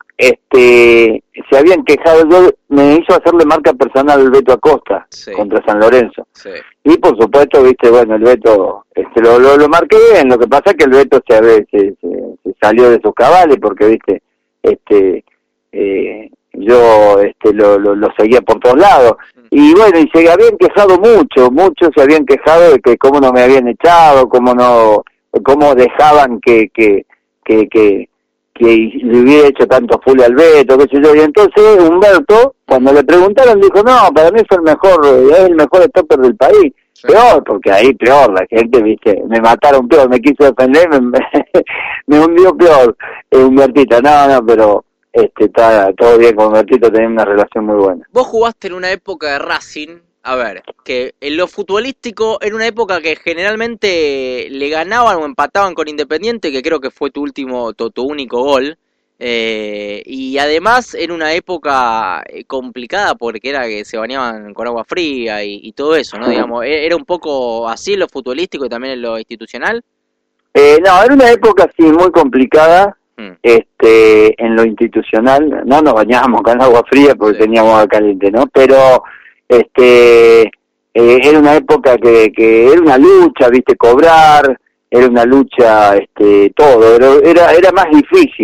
este se habían quejado, yo me hizo hacerle marca personal al Beto Acosta Sí. contra San Lorenzo. Sí. Y por supuesto, viste, bueno, el Beto, este, lo, lo, lo marqué bien, lo que pasa es que el Beto se, se, se, se salió de sus cabales porque, viste, este, eh, yo este, lo, lo, lo seguía por todos lados. Y bueno, y se habían quejado mucho, muchos se habían quejado de que cómo no me habían echado, cómo no, cómo dejaban que, que, que, que, que le hubiera hecho tanto full al Beto, qué sé yo. Y entonces Humberto, cuando le preguntaron, dijo, no, para mí fue el mejor, es el mejor stopper del país. Sí. Peor, porque ahí peor, la gente, viste, me mataron peor, me quiso defender, me, me hundió peor, eh, Humbertito. No, no, pero este está todo bien con Humbertito, tenemos una relación muy buena. Vos jugaste en una época de Racing, a ver, que en lo futbolístico era una época que generalmente le ganaban o empataban con Independiente, que creo que fue tu último, tu, tu único gol, eh, y además era una época complicada porque era que se bañaban con agua fría y, y todo eso, ¿no? Digamos, era un poco así en lo futbolístico y también en lo institucional. Eh, no, era una época sí muy complicada. Este, en lo institucional no nos bañábamos con agua fría porque sí. teníamos agua caliente, ¿no? Pero este eh, era una época que, que era una lucha, viste, cobrar, era una lucha, este, todo, era era, era más difícil.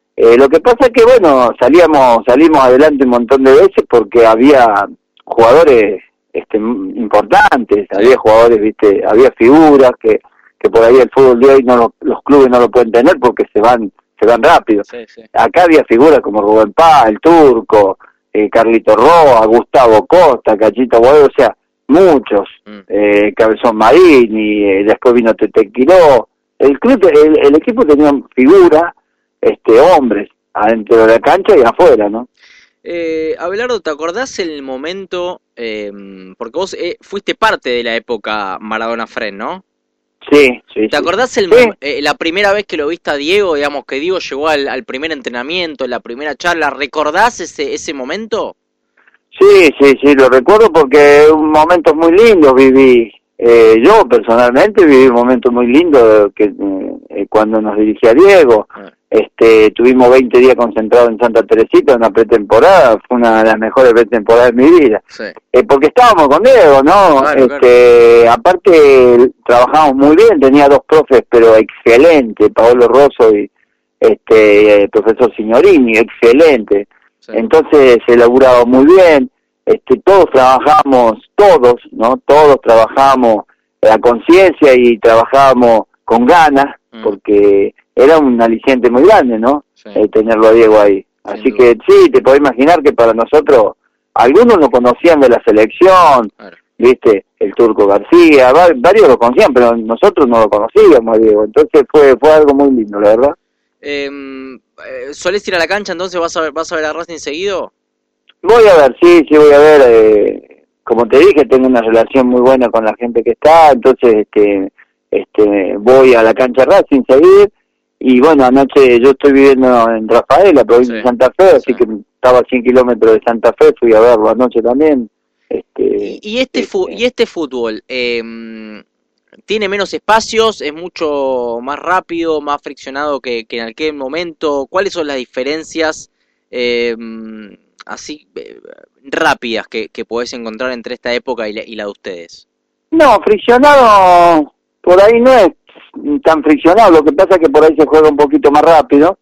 Eh, lo que pasa es que, bueno, salíamos salimos adelante un montón de veces porque había jugadores este, importantes, había jugadores, viste, había figuras que, que por ahí el fútbol de hoy no lo, los clubes no lo pueden tener porque se van se van rápido. Sí, sí. Acá había figuras como Rubén Paz, el Turco, eh, Carlito Roa, Gustavo Costa, Cachito Boedo, o sea, muchos, mm. eh, Cabezón Marini, eh, después vino Tete Quiró. El club, el, el equipo tenía figuras, este, hombres, adentro de la cancha y afuera, ¿no? Eh, Abelardo, ¿te acordás el momento, eh, porque vos eh, fuiste parte de la época Maradona-Fren, ¿no? Sí, sí. ¿Te acordás el, sí. eh, la primera vez que lo viste a Diego, digamos, que Diego llegó al, al primer entrenamiento, la primera charla? ¿Recordás ese ese momento? Sí, sí, sí, lo recuerdo porque un momento muy lindo viví. Eh, yo personalmente viví un momento muy lindo que eh, cuando nos dirigía Diego. Ah. Este, tuvimos veinte días concentrados en Santa Teresita, una pretemporada, fue una de las mejores pretemporadas de mi vida. Sí. Eh, porque estábamos con Diego, ¿no? Claro, este, claro. Aparte trabajamos muy bien, tenía dos profes, pero excelente, Paolo Rosso y este, el profesor Signorini, excelente. Sí. Entonces se laburaba muy bien, este, todos trabajamos, todos, ¿no? Todos trabajamos a conciencia y trabajamos con ganas, mm. porque era un aliciente muy grande, ¿no? Sí. Eh, tenerlo a Diego ahí. Sin Así duda. Que sí, te podés imaginar que para nosotros, algunos lo conocían de la selección, claro. ¿Viste? El Turco García, varios lo conocían, pero nosotros no lo conocíamos a Diego. Entonces fue fue algo muy lindo, la verdad. Eh, ¿Solés ir a la cancha entonces? ¿Vas a ver, vas a ver a Racing seguido? Voy a ver, sí, sí voy a ver. Eh, como te dije, tengo una relación muy buena con la gente que está, entonces este este voy a la cancha Racing seguir. Y bueno, anoche yo estoy viviendo en Rafael, la provincia sí, de Santa Fe, así sí. que estaba a cien kilómetros de Santa Fe, fui a verlo anoche también. Este, ¿Y, y, este, este, ¿Y este fútbol eh, tiene menos espacios, es mucho más rápido, más friccionado que, que en aquel momento? ¿Cuáles son las diferencias eh, así eh, rápidas que, que podés encontrar entre esta época y la, y la de ustedes? No, friccionado por ahí no es tan friccionado, lo que pasa es que por ahí se juega un poquito más rápido,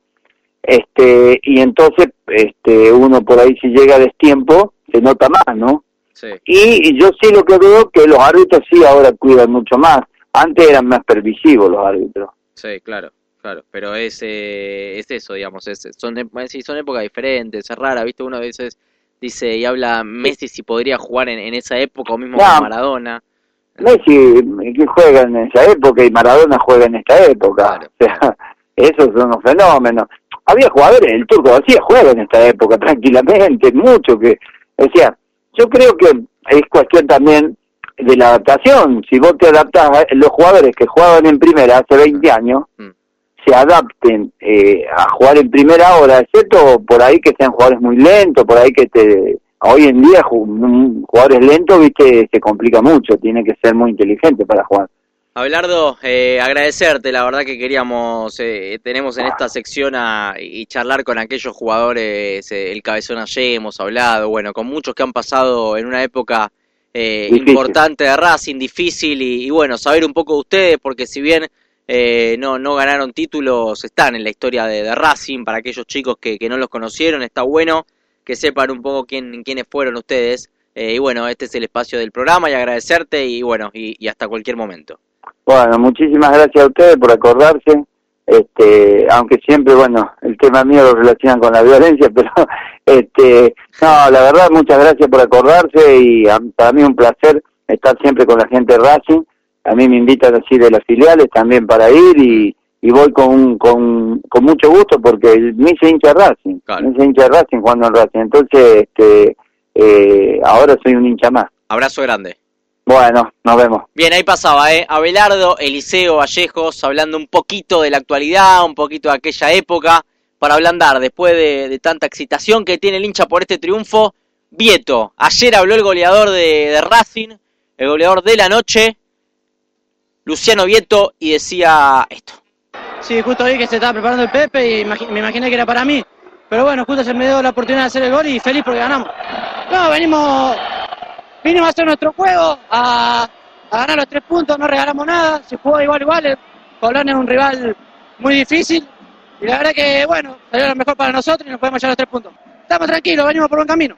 este y entonces este uno por ahí si llega a destiempo se nota más, ¿no? Sí. Y, y yo sí lo que veo que los árbitros sí ahora cuidan mucho más, antes eran más permisivos los árbitros. Sí, claro, claro, pero es eh, es eso, digamos, es, son sí, son épocas diferentes, es rara, ¿viste? Uno a veces dice y habla Messi si podría jugar en, en esa época o mismo no. con Maradona. Messi que juega en esa época y Maradona juega en esta época, claro. O sea, esos son los fenómenos. Había jugadores, el Turco García juega en esta época tranquilamente, mucho que, o sea, yo creo que es cuestión también de la adaptación. Si vos te adaptás, los jugadores que jugaban en primera hace veinte años, mm. se adapten eh, a jugar en primera ahora, excepto por ahí que sean jugadores muy lentos, por ahí que te... Hoy en día jugadores lentos, viste, se complica mucho, tiene que ser muy inteligente para jugar. Abelardo, eh, agradecerte, la verdad que queríamos, eh, tenemos en esta sección a, y charlar con aquellos jugadores, eh, el Cabezón ayer hemos hablado, bueno, con muchos que han pasado en una época eh, importante de Racing, difícil, y, y bueno, saber un poco de ustedes, porque si bien eh, no no ganaron títulos, están en la historia de, de Racing, para aquellos chicos que, que no los conocieron, está bueno que sepan un poco quién quiénes fueron ustedes, eh, y bueno, este es el espacio del programa y agradecerte y bueno, y, y hasta cualquier momento. Bueno, muchísimas gracias a ustedes por acordarse, este, aunque siempre, bueno, el tema mío lo relacionan con la violencia, pero este, no, la verdad, muchas gracias por acordarse y a, para mí es un placer estar siempre con la gente de Racing. A mí me invitan así de las filiales también para ir y y voy con, con con mucho gusto porque me hice hincha de Racing, claro. me hice hincha de Racing jugando en Racing, entonces este eh, ahora soy un hincha más. Abrazo grande. Bueno, nos vemos. Bien, ahí pasaba, ¿eh? Abelardo Eliseo Vallejos hablando un poquito de la actualidad, un poquito de aquella época, para ablandar después de, de tanta excitación que tiene el hincha por este triunfo. Vieto, ayer habló el goleador de, de Racing, el goleador de la noche, Luciano Vieto, y decía esto. Sí, justo vi que se estaba preparando el Pepe y me imaginé que era para mí. Pero bueno, justo se me dio la oportunidad de hacer el gol y feliz porque ganamos. No, venimos, vinimos a hacer nuestro juego, a, a ganar los tres puntos, no regalamos nada, se jugó igual igual. Colón es un rival muy difícil Y la verdad que, bueno, salió lo mejor para nosotros y nos podemos llevar los tres puntos. Estamos tranquilos, venimos por buen camino.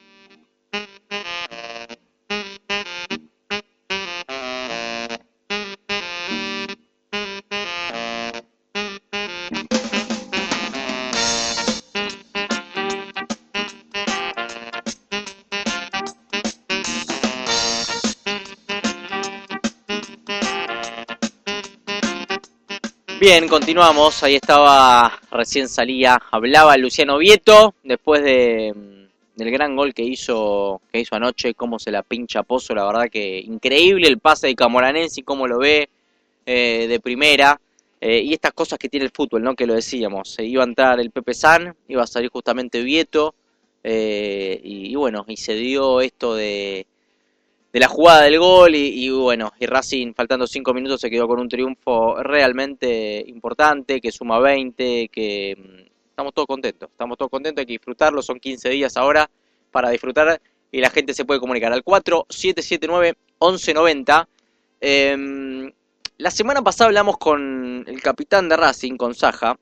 Bien, continuamos. Ahí estaba, recién salía, hablaba Luciano Vieto, después de, del gran gol que hizo que hizo anoche, cómo se la pincha Pozo, la verdad que increíble el pase de Camoranesi, cómo lo ve eh, de primera, eh, y estas cosas que tiene el fútbol, ¿no? Que lo decíamos, eh, iba a entrar el Pepe San, iba a salir justamente Vieto, eh, y, y bueno, y se dio esto de... de la jugada del gol y, y bueno, y Racing faltando cinco minutos se quedó con un triunfo realmente importante, que suma veinte, que estamos todos contentos, estamos todos contentos, hay que disfrutarlo, son quince días ahora para disfrutar y la gente se puede comunicar al cuatro siete siete nueve, once noventa. Eh, la semana pasada hablamos con el capitán de Racing, con Saja,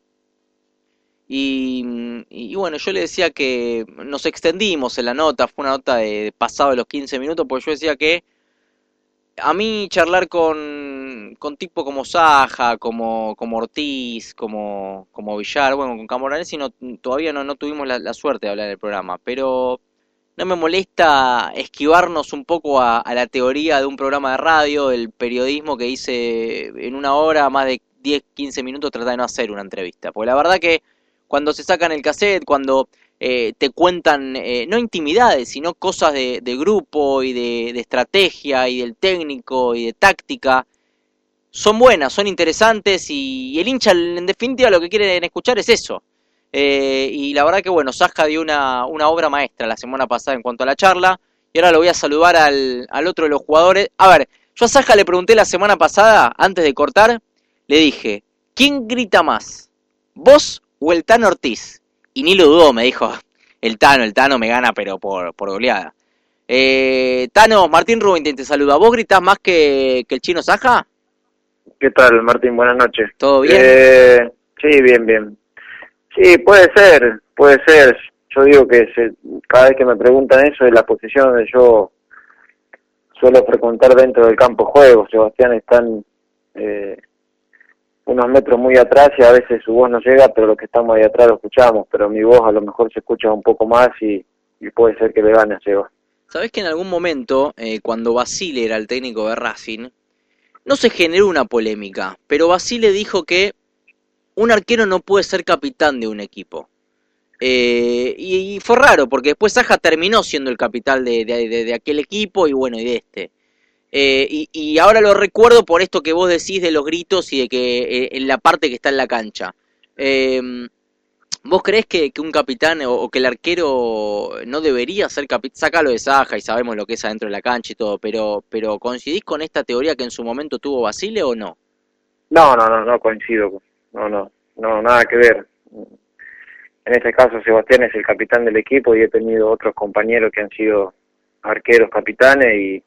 Y, y bueno, yo le decía que nos extendimos en la nota, fue una nota de pasado de los quince minutos, porque yo decía que a mí charlar con, con tipo como Saja, como, como Ortiz, como, como Villar, bueno, con Camoranesi no, todavía no, no tuvimos la, la suerte de hablar en el programa, pero no me molesta esquivarnos un poco a, a la teoría de un programa de radio, el periodismo que hice en una hora, más de diez, quince minutos, tratar de no hacer una entrevista, porque la verdad que cuando se sacan el cassette, cuando eh, te cuentan, eh, no intimidades, sino cosas de, de grupo y de, de estrategia y del técnico y de táctica, son buenas, son interesantes y, y el hincha en definitiva lo que quieren escuchar es eso. Eh, y la verdad que bueno, Saja dio una, una obra maestra la semana pasada en cuanto a la charla y ahora lo voy a saludar al, al otro de los jugadores. A ver, yo a Saja le pregunté la semana pasada, antes de cortar, le dije, ¿quién grita más? ¿Vos o el Tano Ortiz? Y ni lo dudó, me dijo, el Tano, el Tano me gana, pero por, por goleada. Eh, Tano, Martín Rubin te saluda. ¿Vos gritás más que, que el Chino Saja? ¿Qué tal, Martín? Buenas noches. ¿Todo bien? Eh, sí, bien, bien. Sí, puede ser, puede ser. Yo digo que se, cada vez que me preguntan eso, es la posición donde yo suelo frecuentar dentro del campo de juego. Sebastián están... Eh, unos metros muy atrás y a veces su voz no llega, pero los que estamos ahí atrás lo escuchamos, pero mi voz a lo mejor se escucha un poco más y, y puede ser que le gane a Seba. ¿Sabés que en algún momento, eh, cuando Basile era el técnico de Racing, no se generó una polémica, pero Basile dijo que un arquero no puede ser capitán de un equipo? Eh, y, y fue raro, porque después Saja terminó siendo el capitán de, de, de, de aquel equipo y bueno, y de este. Eh, y, y ahora lo recuerdo por esto que vos decís de los gritos y de que eh, en la parte que está en la cancha. Eh, ¿Vos creés que, que un capitán o, o que el arquero no debería ser capitán? Sácalo de Saja y sabemos lo que es adentro de la cancha y todo, pero pero ¿coincidís con esta teoría que en su momento tuvo Basile o no? No, no, no, no coincido. No, no, no, nada que ver. En este caso Sebastián es el capitán del equipo y he tenido otros compañeros que han sido arqueros capitanes y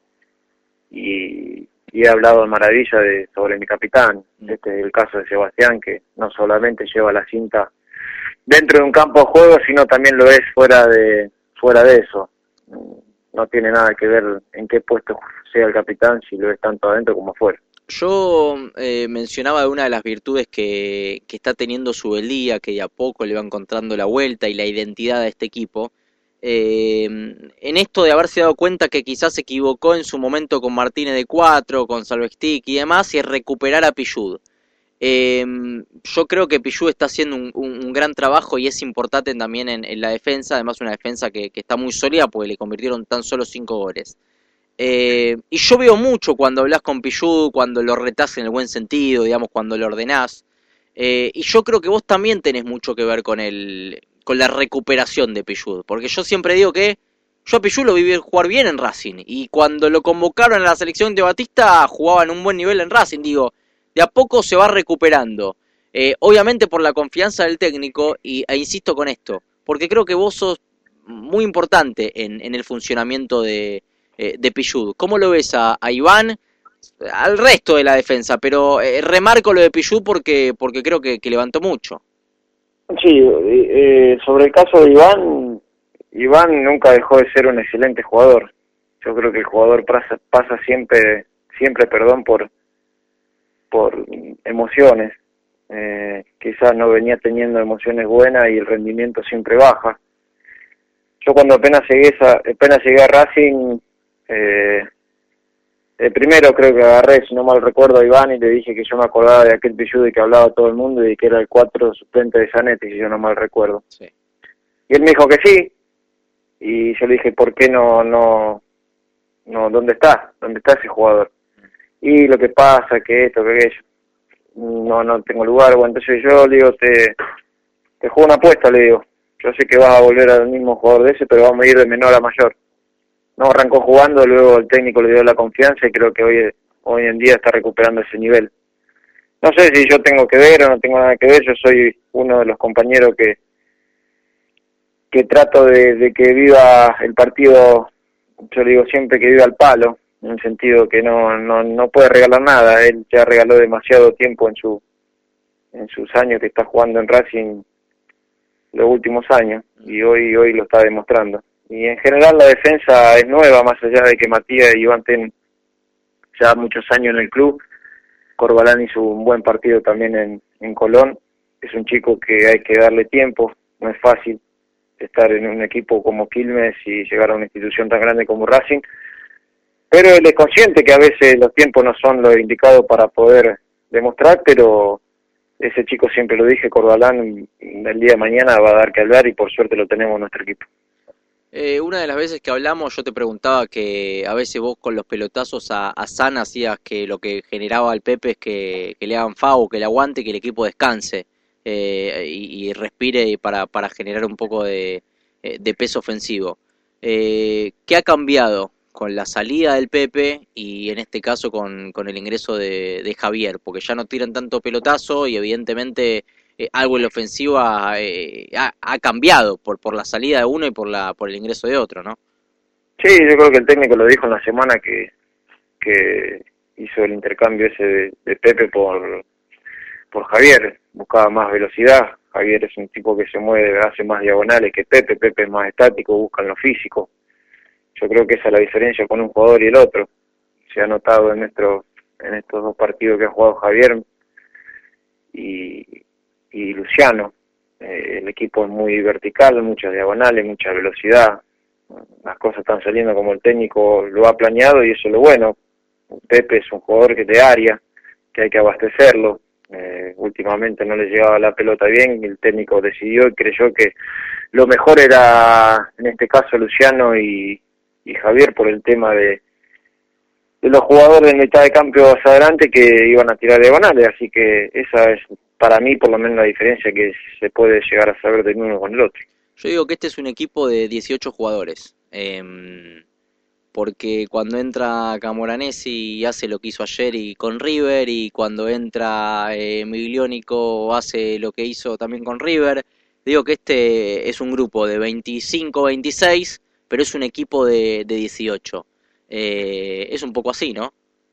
Y, y he hablado en maravilla de, sobre mi capitán. Este es el caso de Sebastián, que no solamente lleva la cinta dentro de un campo de juego, sino también lo es fuera de fuera de eso. No tiene nada que ver en qué puesto sea el capitán, si lo es tanto adentro como afuera. Yo eh, mencionaba una de las virtudes que, que está teniendo Subeldía, que de a poco le va encontrando la vuelta y la identidad a este equipo. Eh, en esto de haberse dado cuenta que quizás se equivocó en su momento con Martínez de cuatro, con Salvestic y demás, y es recuperar a Pichud. Eh, yo creo que Pichud está haciendo un, un, un gran trabajo y es importante también en, en la defensa, además una defensa que, que está muy sólida porque le convirtieron tan solo cinco goles. Eh, y yo veo mucho cuando hablas con Pichud, cuando lo retás en el buen sentido, digamos, cuando lo ordenás. Eh, y yo creo que vos también tenés mucho que ver con el... con la recuperación de Pichud, porque yo siempre digo que yo a Pichud lo vi jugar bien en Racing, y cuando lo convocaron a la selección de Batista jugaba en un buen nivel en Racing, digo, de a poco se va recuperando, eh, obviamente por la confianza del técnico, y, e insisto con esto, porque creo que vos sos muy importante en, en el funcionamiento de, eh, de Pichud. ¿Cómo lo ves a, a Iván? Al resto de la defensa, pero eh, remarco lo de Pichud porque, porque creo que, que levantó mucho. Sí, eh, sobre el caso de Iván, Iván nunca dejó de ser un excelente jugador. Yo creo que el jugador pasa, pasa siempre, siempre, perdón, por, por emociones. Eh, quizás no venía teniendo emociones buenas y el rendimiento siempre baja. Yo cuando apenas llegué, esa, apenas llegué a Racing, eh, el primero creo que agarré, si no mal recuerdo, a Iván y le dije que yo me acordaba de aquel pilludo de que hablaba todo el mundo y que era el cuatro suplente de Zanetti, si yo no mal recuerdo. Sí. Y él me dijo que sí, y yo le dije, ¿por qué no, no, no, dónde está? ¿Dónde está ese jugador? Y lo que pasa, que esto, que aquello, no, no tengo lugar. Bueno, entonces yo le digo, te, te juego una apuesta, le digo, yo sé que vas a volver al mismo jugador de ese, pero vamos a ir de menor a mayor. No arrancó jugando, luego el técnico le dio la confianza y creo que hoy hoy en día está recuperando ese nivel. No sé si yo tengo que ver o no tengo nada que ver, yo soy uno de los compañeros que que trato de, de que viva el partido, yo le digo siempre que viva al palo, en el sentido que no no no puede regalar nada, él ya regaló demasiado tiempo en su en sus años que está jugando en Racing, los últimos años, y hoy hoy lo está demostrando. Y en general la defensa es nueva, más allá de que Matías y Iván tienen ya muchos años en el club. Corbalán hizo un buen partido también en, en Colón. Es un chico que hay que darle tiempo, no es fácil estar en un equipo como Quilmes y llegar a una institución tan grande como Racing. Pero él es consciente que a veces los tiempos no son los indicados para poder demostrar, pero ese chico, siempre lo dije, Corbalán, el día de mañana va a dar que hablar y por suerte lo tenemos en nuestro equipo. Eh, una de las veces que hablamos yo te preguntaba que a veces vos con los pelotazos a, a San hacías que lo que generaba al Pepe es que, que le hagan foul, que le aguante, que el equipo descanse eh, y, y respire para, para generar un poco de, de peso ofensivo. Eh, ¿Qué ha cambiado con la salida del Pepe y en este caso con, con el ingreso de, de Javier? Porque ya no tiran tanto pelotazo y evidentemente... Eh, algo en la ofensiva eh, ha, ha cambiado por por la salida de uno y por la por el ingreso de otro, ¿no? Sí, yo creo que el técnico lo dijo en la semana que que hizo el intercambio ese de, de Pepe por por Javier, buscaba más velocidad. Javier es un tipo que se mueve, hace más diagonales que Pepe, Pepe es más estático, busca en lo físico. Yo creo que esa es la diferencia con un jugador y el otro. Se ha notado en nuestro en estos dos partidos que ha jugado Javier y y Luciano. Eh, el equipo es muy vertical, muchas diagonales, mucha velocidad. Las cosas están saliendo como el técnico lo ha planeado y eso es lo bueno. Pepe es un jugador que de área, que hay que abastecerlo. Eh, últimamente no le llegaba la pelota bien y el técnico decidió y creyó que lo mejor era, en este caso, Luciano y, y Javier, por el tema de de los jugadores de mitad de campo hacia adelante que iban a tirar diagonales, así que esa es para mí por lo menos la diferencia que se puede llegar a saber de uno con el otro. Yo digo que este es un equipo de dieciocho jugadores, eh, porque cuando entra Camoranesi hace lo que hizo ayer y con River, y cuando entra eh, Migliónico hace lo que hizo también con River. Digo que este es un grupo de veinticinco, veintiséis, pero es un equipo de, de dieciocho. Eh, es un poco así, ¿no?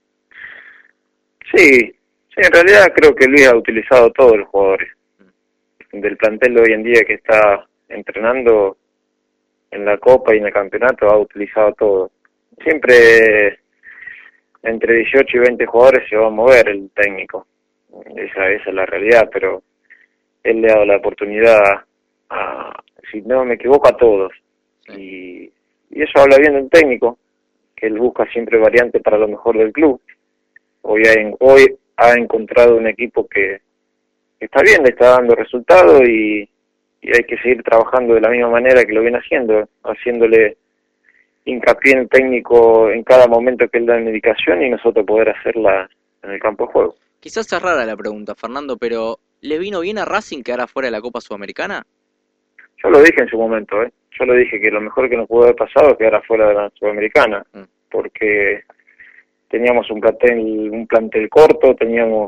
Sí, sí, en realidad creo que Luis ha utilizado todos los jugadores del plantel de hoy en día que está entrenando en la Copa y en el campeonato, ha utilizado todo. Siempre entre dieciocho y veinte jugadores se va a mover el técnico, esa, esa es la realidad, pero él le ha dado la oportunidad a, si no me equivoco, a todos. Y, y eso habla bien del técnico, que él busca siempre variantes para lo mejor del club. Hoy ha, hoy ha encontrado un equipo que, que está bien, le está dando resultados y, y hay que seguir trabajando de la misma manera que lo viene haciendo, haciéndole hincapié en el técnico en cada momento que él da indicación y nosotros poder hacerla en el campo de juego. Quizás es rara la pregunta, Fernando, pero ¿le vino bien a Racing quedar afuera de la Copa Sudamericana? Yo lo dije en su momento, ¿eh? Yo lo dije que lo mejor que nos pudo haber pasado es quedar afuera de la Sudamericana, mm. porque teníamos un plantel, un plantel corto, teníamos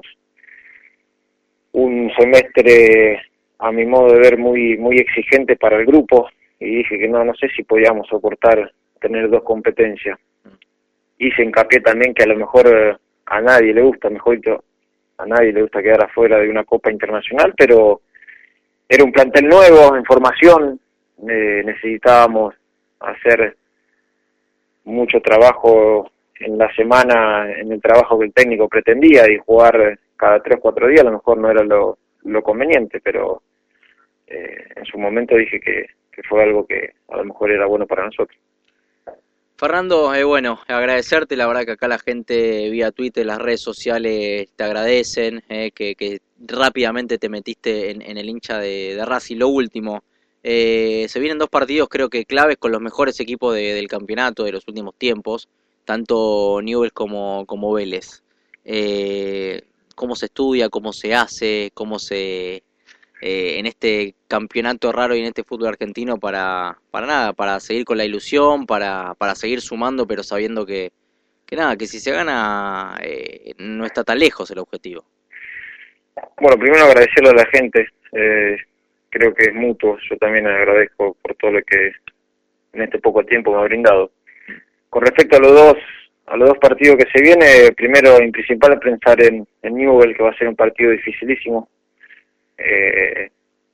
un semestre, a mi modo de ver, muy muy exigente para el grupo, y dije que no, no sé si podíamos soportar tener dos competencias. Mm. Hice hincapié también que a lo mejor eh, a nadie le gusta, mejor dicho, a nadie le gusta quedar afuera de una Copa Internacional, pero era un plantel nuevo, en formación, eh, necesitábamos hacer mucho trabajo en la semana, en el trabajo que el técnico pretendía, y jugar cada tres o cuatro días a lo mejor no era lo, lo conveniente, pero eh, en su momento dije que, que fue algo que a lo mejor era bueno para nosotros. Fernando, eh, bueno, agradecerte, la verdad que acá la gente vía Twitter, las redes sociales te agradecen, eh, que, que rápidamente te metiste en, en el hincha de, de Racing. Lo último, eh, se vienen dos partidos creo que claves con los mejores equipos de, del campeonato de los últimos tiempos, tanto Newell's como, como Vélez. Eh, ¿Cómo se estudia, cómo se hace, cómo se... Eh, en este campeonato raro y en este fútbol argentino para para nada, para seguir con la ilusión, para para seguir sumando, pero sabiendo que, que nada, que si se gana eh, no está tan lejos el objetivo? Bueno, primero agradecerle a la gente, eh, creo que es mutuo, yo también agradezco por todo lo que en este poco tiempo me ha brindado. Con respecto a los dos a los dos partidos que se viene, primero y principal pensar en, en Newell's, que va a ser un partido dificilísimo. Eh,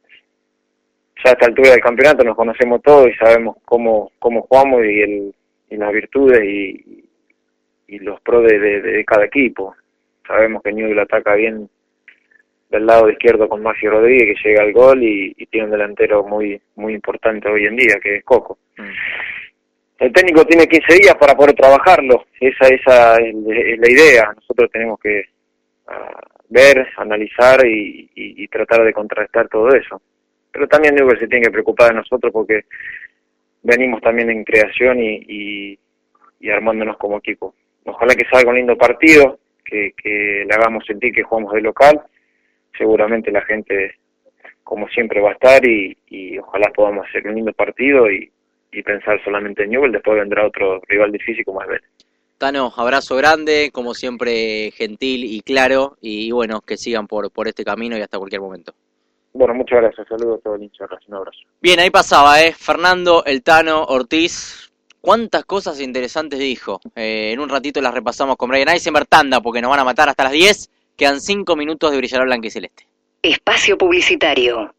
ya a esta altura del campeonato nos conocemos todos y sabemos cómo cómo jugamos y, el, y las virtudes y, y los pros de, de, de cada equipo. Sabemos que Newell's ataca bien del lado izquierdo con Maxi Rodríguez, que llega al gol, y, y tiene un delantero muy muy importante hoy en día, que es Coco. Mm. El técnico tiene quince días para poder trabajarlo, esa, esa es, es la idea. Nosotros tenemos que uh, ver, analizar y, y, y tratar de contrarrestar todo eso. Pero también Newell's se tiene que preocupar de nosotros, porque venimos también en creación y, y, y armándonos como equipo. Ojalá que salga un lindo partido, que, que le hagamos sentir que jugamos de local. Seguramente la gente, como siempre, va a estar, y, y ojalá podamos hacer un lindo partido y, y pensar solamente en Newell's. Después vendrá otro rival difícil como es Vélez. Tano, abrazo grande, como siempre gentil y claro, y bueno, que sigan por, por este camino y hasta cualquier momento. Bueno, muchas gracias, saludos a todo el hincha de Racing, un abrazo. Bien, ahí pasaba, ¿eh? Fernando El Tano Ortiz, cuántas cosas interesantes dijo. Eh, en un ratito las repasamos con Brian Eisenberg, tanda, porque nos van a matar hasta las diez, quedan cinco minutos de Brillará Blanca y Celeste. Espacio publicitario.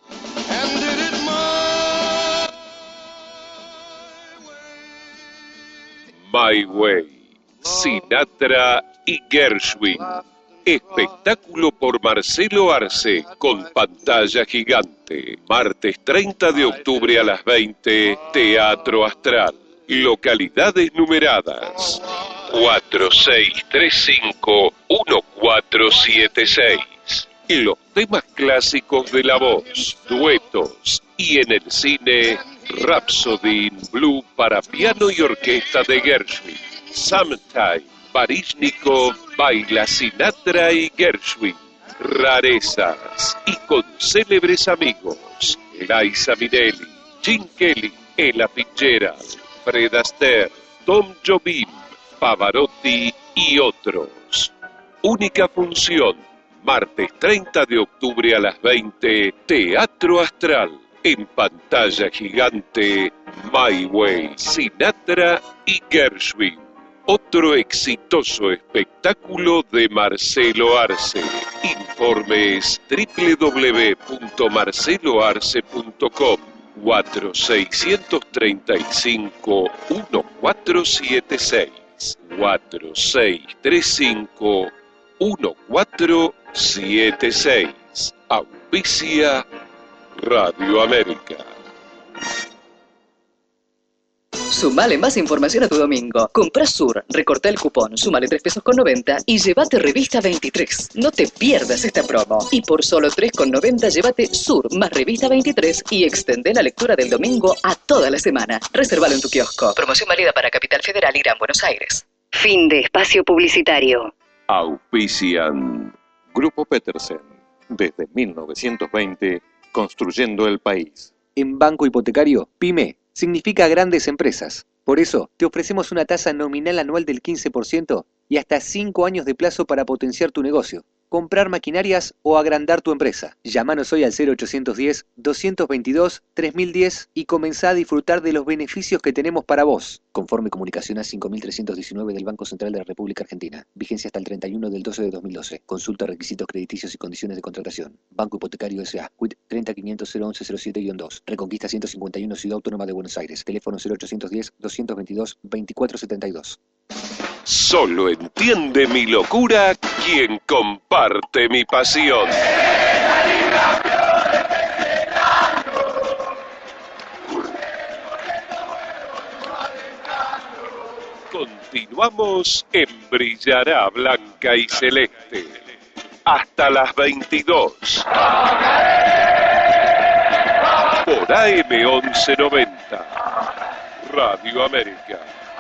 My Way, Sinatra y Gershwin. Espectáculo por Marcelo Arce con pantalla gigante. Martes treinta de octubre a las veinte, Teatro Astral. Localidades numeradas: cuatro seis tres cinco uno cuatro siete seis. Los temas clásicos de la voz, duetos y en el cine, Rhapsody in Blue para piano y orquesta de Gershwin. Sometime, Baryshnikov baila Sinatra y Gershwin. Rarezas y con célebres amigos: Liza Minnelli, Gene Kelly, Ella Fitzgerald, Fred Astaire, Tom Jobim, Pavarotti y otros. Única función, martes treinta de octubre a las veinte, Teatro Astral. En pantalla gigante, My Way, Sinatra y Gershwin. Otro exitoso espectáculo de Marcelo Arce. Informes doble u doble u doble u punto marcelo arce punto com. cuatro seis tres cinco uno cuatro siete seis. cuatro seis tres cinco uno cuatro siete seis. Auspicia Radio América. Sumale más información a tu domingo. Comprá Sur, recorta el cupón, sumale tres pesos con noventa y llévate revista veintitrés. No te pierdas esta promo. Y por solo tres con noventa llévate Sur más revista veintitrés y extendé la lectura del domingo a toda la semana. Resérvalo en tu kiosco. Promoción válida para Capital Federal y Gran Buenos Aires. Fin de espacio publicitario. Auspician Grupo Petersen. Desde mil novecientos veinte, construyendo el país. En Banco Hipotecario, PYME significa grandes empresas. Por eso, te ofrecemos una tasa nominal anual del quince por ciento y hasta cinco años de plazo para potenciar tu negocio. comprar maquinarias o agrandar tu empresa. Llámanos hoy al cero ochocientos diez, doscientos veintidós, tres mil diez y comenzá a disfrutar de los beneficios que tenemos para vos. Conforme Comunicación A cinco mil trescientos diecinueve del Banco Central de la República Argentina. Vigencia hasta el treinta y uno del doce de dos mil doce. Consulta requisitos crediticios y condiciones de contratación. Banco Hipotecario S A. Quit treinta quinientos cero once cero siete guion dos. Reconquista ciento cincuenta y uno, Ciudad Autónoma de Buenos Aires. Teléfono cero ochocientos diez, doscientos veintidós, veinticuatro setenta y dos. Solo entiende mi locura quien comparte mi pasión. Continuamos en Brillará Blanca y Celeste. Hasta las veintidós. Por A M once noventa. Radio América.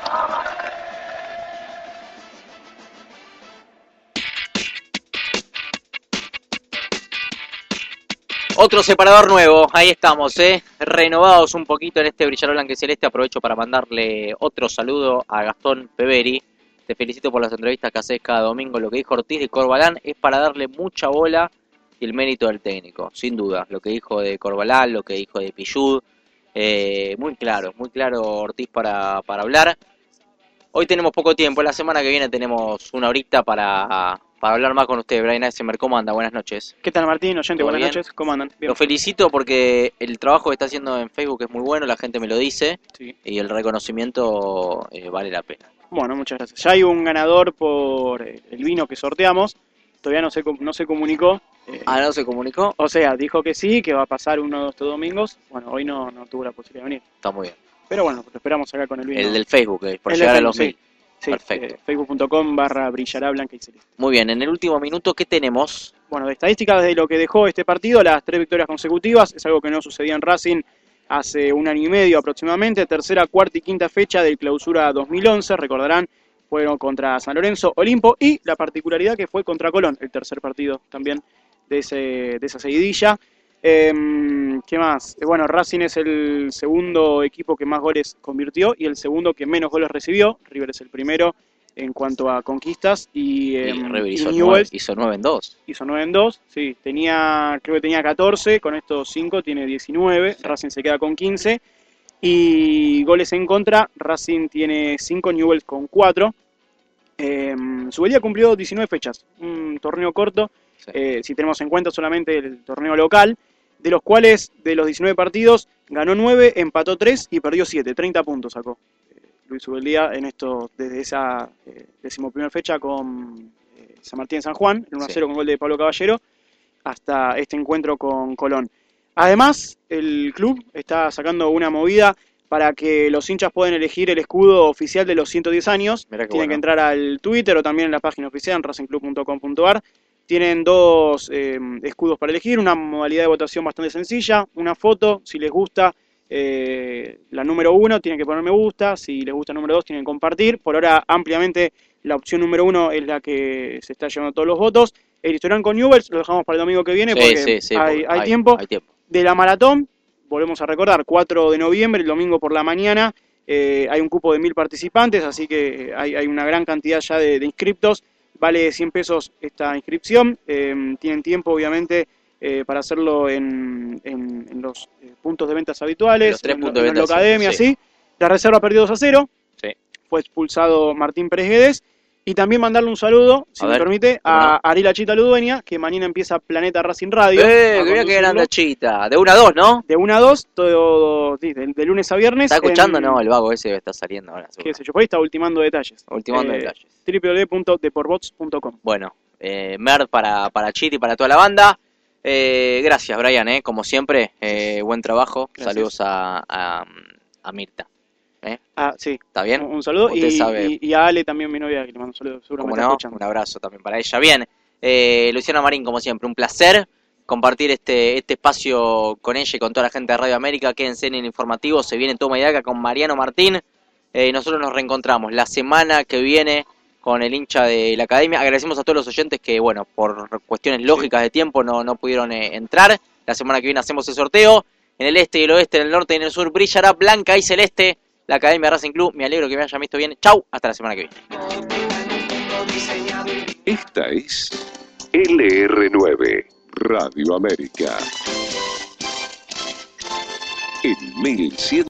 Otro separador nuevo, ahí estamos, ¿eh? Renovados un poquito en este Brillará Blanca y Celeste. Aprovecho para mandarle otro saludo a Gastón Peveri. Te felicito por las entrevistas que haces cada domingo. Lo que dijo Ortiz de Corbalán es para darle mucha bola y el mérito del técnico, sin duda. Lo que dijo de Corbalán, lo que dijo de Pillud, eh, muy claro, muy claro Ortiz para, para hablar. Hoy tenemos poco tiempo, la semana que viene tenemos una horita para... Para hablar más con usted, Brian Eisenberg, ¿cómo anda? Buenas noches. ¿Qué tal, Martín? Oyente, buenas bien? noches. ¿Cómo andan? Bien. Lo felicito porque el trabajo que está haciendo en Facebook es muy bueno, la gente me lo dice, sí. Y el reconocimiento eh, vale la pena. Bueno, muchas gracias. Ya hay un ganador por el vino que sorteamos, todavía no se, no se comunicó. Eh, ah, ¿no se comunicó? O sea, dijo que sí, que va a pasar uno de estos domingos. Bueno, hoy no, no tuvo la posibilidad de venir. Está muy bien. Pero bueno, lo esperamos acá con el vino. El del Facebook, eh, por el llegar Facebook, a los mil. Sí. Sí, perfecto. Eh, facebook punto com barra Brillará Blanca y Celeste. Muy bien, en el último minuto, ¿qué tenemos? Bueno, de estadísticas de lo que dejó este partido, las tres victorias consecutivas, es algo que no sucedía en Racing hace un año y medio aproximadamente. Tercera, cuarta y quinta fecha del Clausura dos mil once, recordarán, fueron contra San Lorenzo, Olimpo, y la particularidad que fue contra Colón, el tercer partido también de, ese, de esa seguidilla. Eh, ¿Qué más? Eh, bueno, Racing es el segundo equipo que más goles convirtió y el segundo que menos goles recibió. River es el primero en cuanto a conquistas. Y, eh, y River hizo, y nueve, hizo nueve en dos. Hizo nueve en dos, sí. Tenía, creo que tenía catorce, con estos cinco tiene diecinueve. Sí. Racing se queda con quince. Y goles en contra, Racing tiene cinco, Newell's con cuatro. Eh, Subeldía cumplió diecinueve fechas, un torneo corto. Sí. Eh, si tenemos en cuenta solamente el torneo local, de los cuales de los diecinueve partidos ganó nueve, empató tres y perdió siete, treinta puntos sacó eh, Luis Subeldía en esto desde esa eh, decimoprimer fecha con eh, San Martín de San Juan, el uno a cero sí. Con gol de Pablo Caballero, hasta este encuentro con Colón. Además, el club está sacando una movida para que los hinchas puedan elegir el escudo oficial de los ciento diez años. Tienen bueno. que entrar al Twitter o también en la página oficial en racing club punto com punto ar. Tienen dos eh, escudos para elegir, una modalidad de votación bastante sencilla, una foto, si les gusta eh, la número uno tienen que poner me gusta, si les gusta el número dos tienen que compartir. Por ahora ampliamente la opción número uno es la que se está llevando todos los votos. El historial con Newell's lo dejamos para el domingo que viene sí, porque, sí, sí, hay, porque hay, hay, tiempo. hay tiempo. De la maratón, volvemos a recordar, cuatro de noviembre, el domingo por la mañana, eh, hay un cupo de mil participantes, así que hay, hay una gran cantidad ya de, de inscriptos. Vale cien pesos esta inscripción, eh, tienen tiempo obviamente eh, para hacerlo en, en, en los eh, puntos de ventas habituales, los tres en, puntos en, de en la academia, sí. sí. La reserva perdió dos a cero, sí. Fue expulsado Martín Pérez Guedes, y también mandarle un saludo, si a me ver, permite, a no. Ariel Achita Ludueña, que mañana empieza Planeta Racing Radio. ¡Eh, qué bien que grande Achita! De una a dos, ¿no? De una a dos, todo, sí, de, de lunes a viernes. ¿Está escuchando? En, no, el vago ese está saliendo ahora. Qué sé yo, por ahí está ultimando detalles. Ultimando eh, detalles. doble u doble u doble u punto deporbots punto com. Bueno, eh, Mer para, para Chita y para toda la banda. Eh, gracias, Brian, eh, como siempre, eh, buen trabajo. Gracias. Saludos a, a, a Mirta. ¿Eh? Ah, sí. ¿Está bien? Un, un saludo. Usted y, sabe. Y, y a Ale también, mi novia, que le mando un saludo. Seguramente no, un abrazo también para ella. Bien, eh, Luciana Marín, como siempre, un placer compartir este este espacio con ella y con toda la gente de Radio América. Quédense en el informativo, se viene Toma y Daca con Mariano Martín. Eh, nosotros nos reencontramos la semana que viene con el hincha de la academia. Agradecemos a todos los oyentes que, bueno, por cuestiones lógicas de tiempo no, no pudieron eh, entrar. La semana que viene hacemos el sorteo. En el este y el oeste, en el norte y en el sur, brillará blanca y celeste la Academia Racing Club. Me alegro que me hayan visto bien. Chau, hasta la semana que viene. Esta es L R nueve, Radio América. En mil cien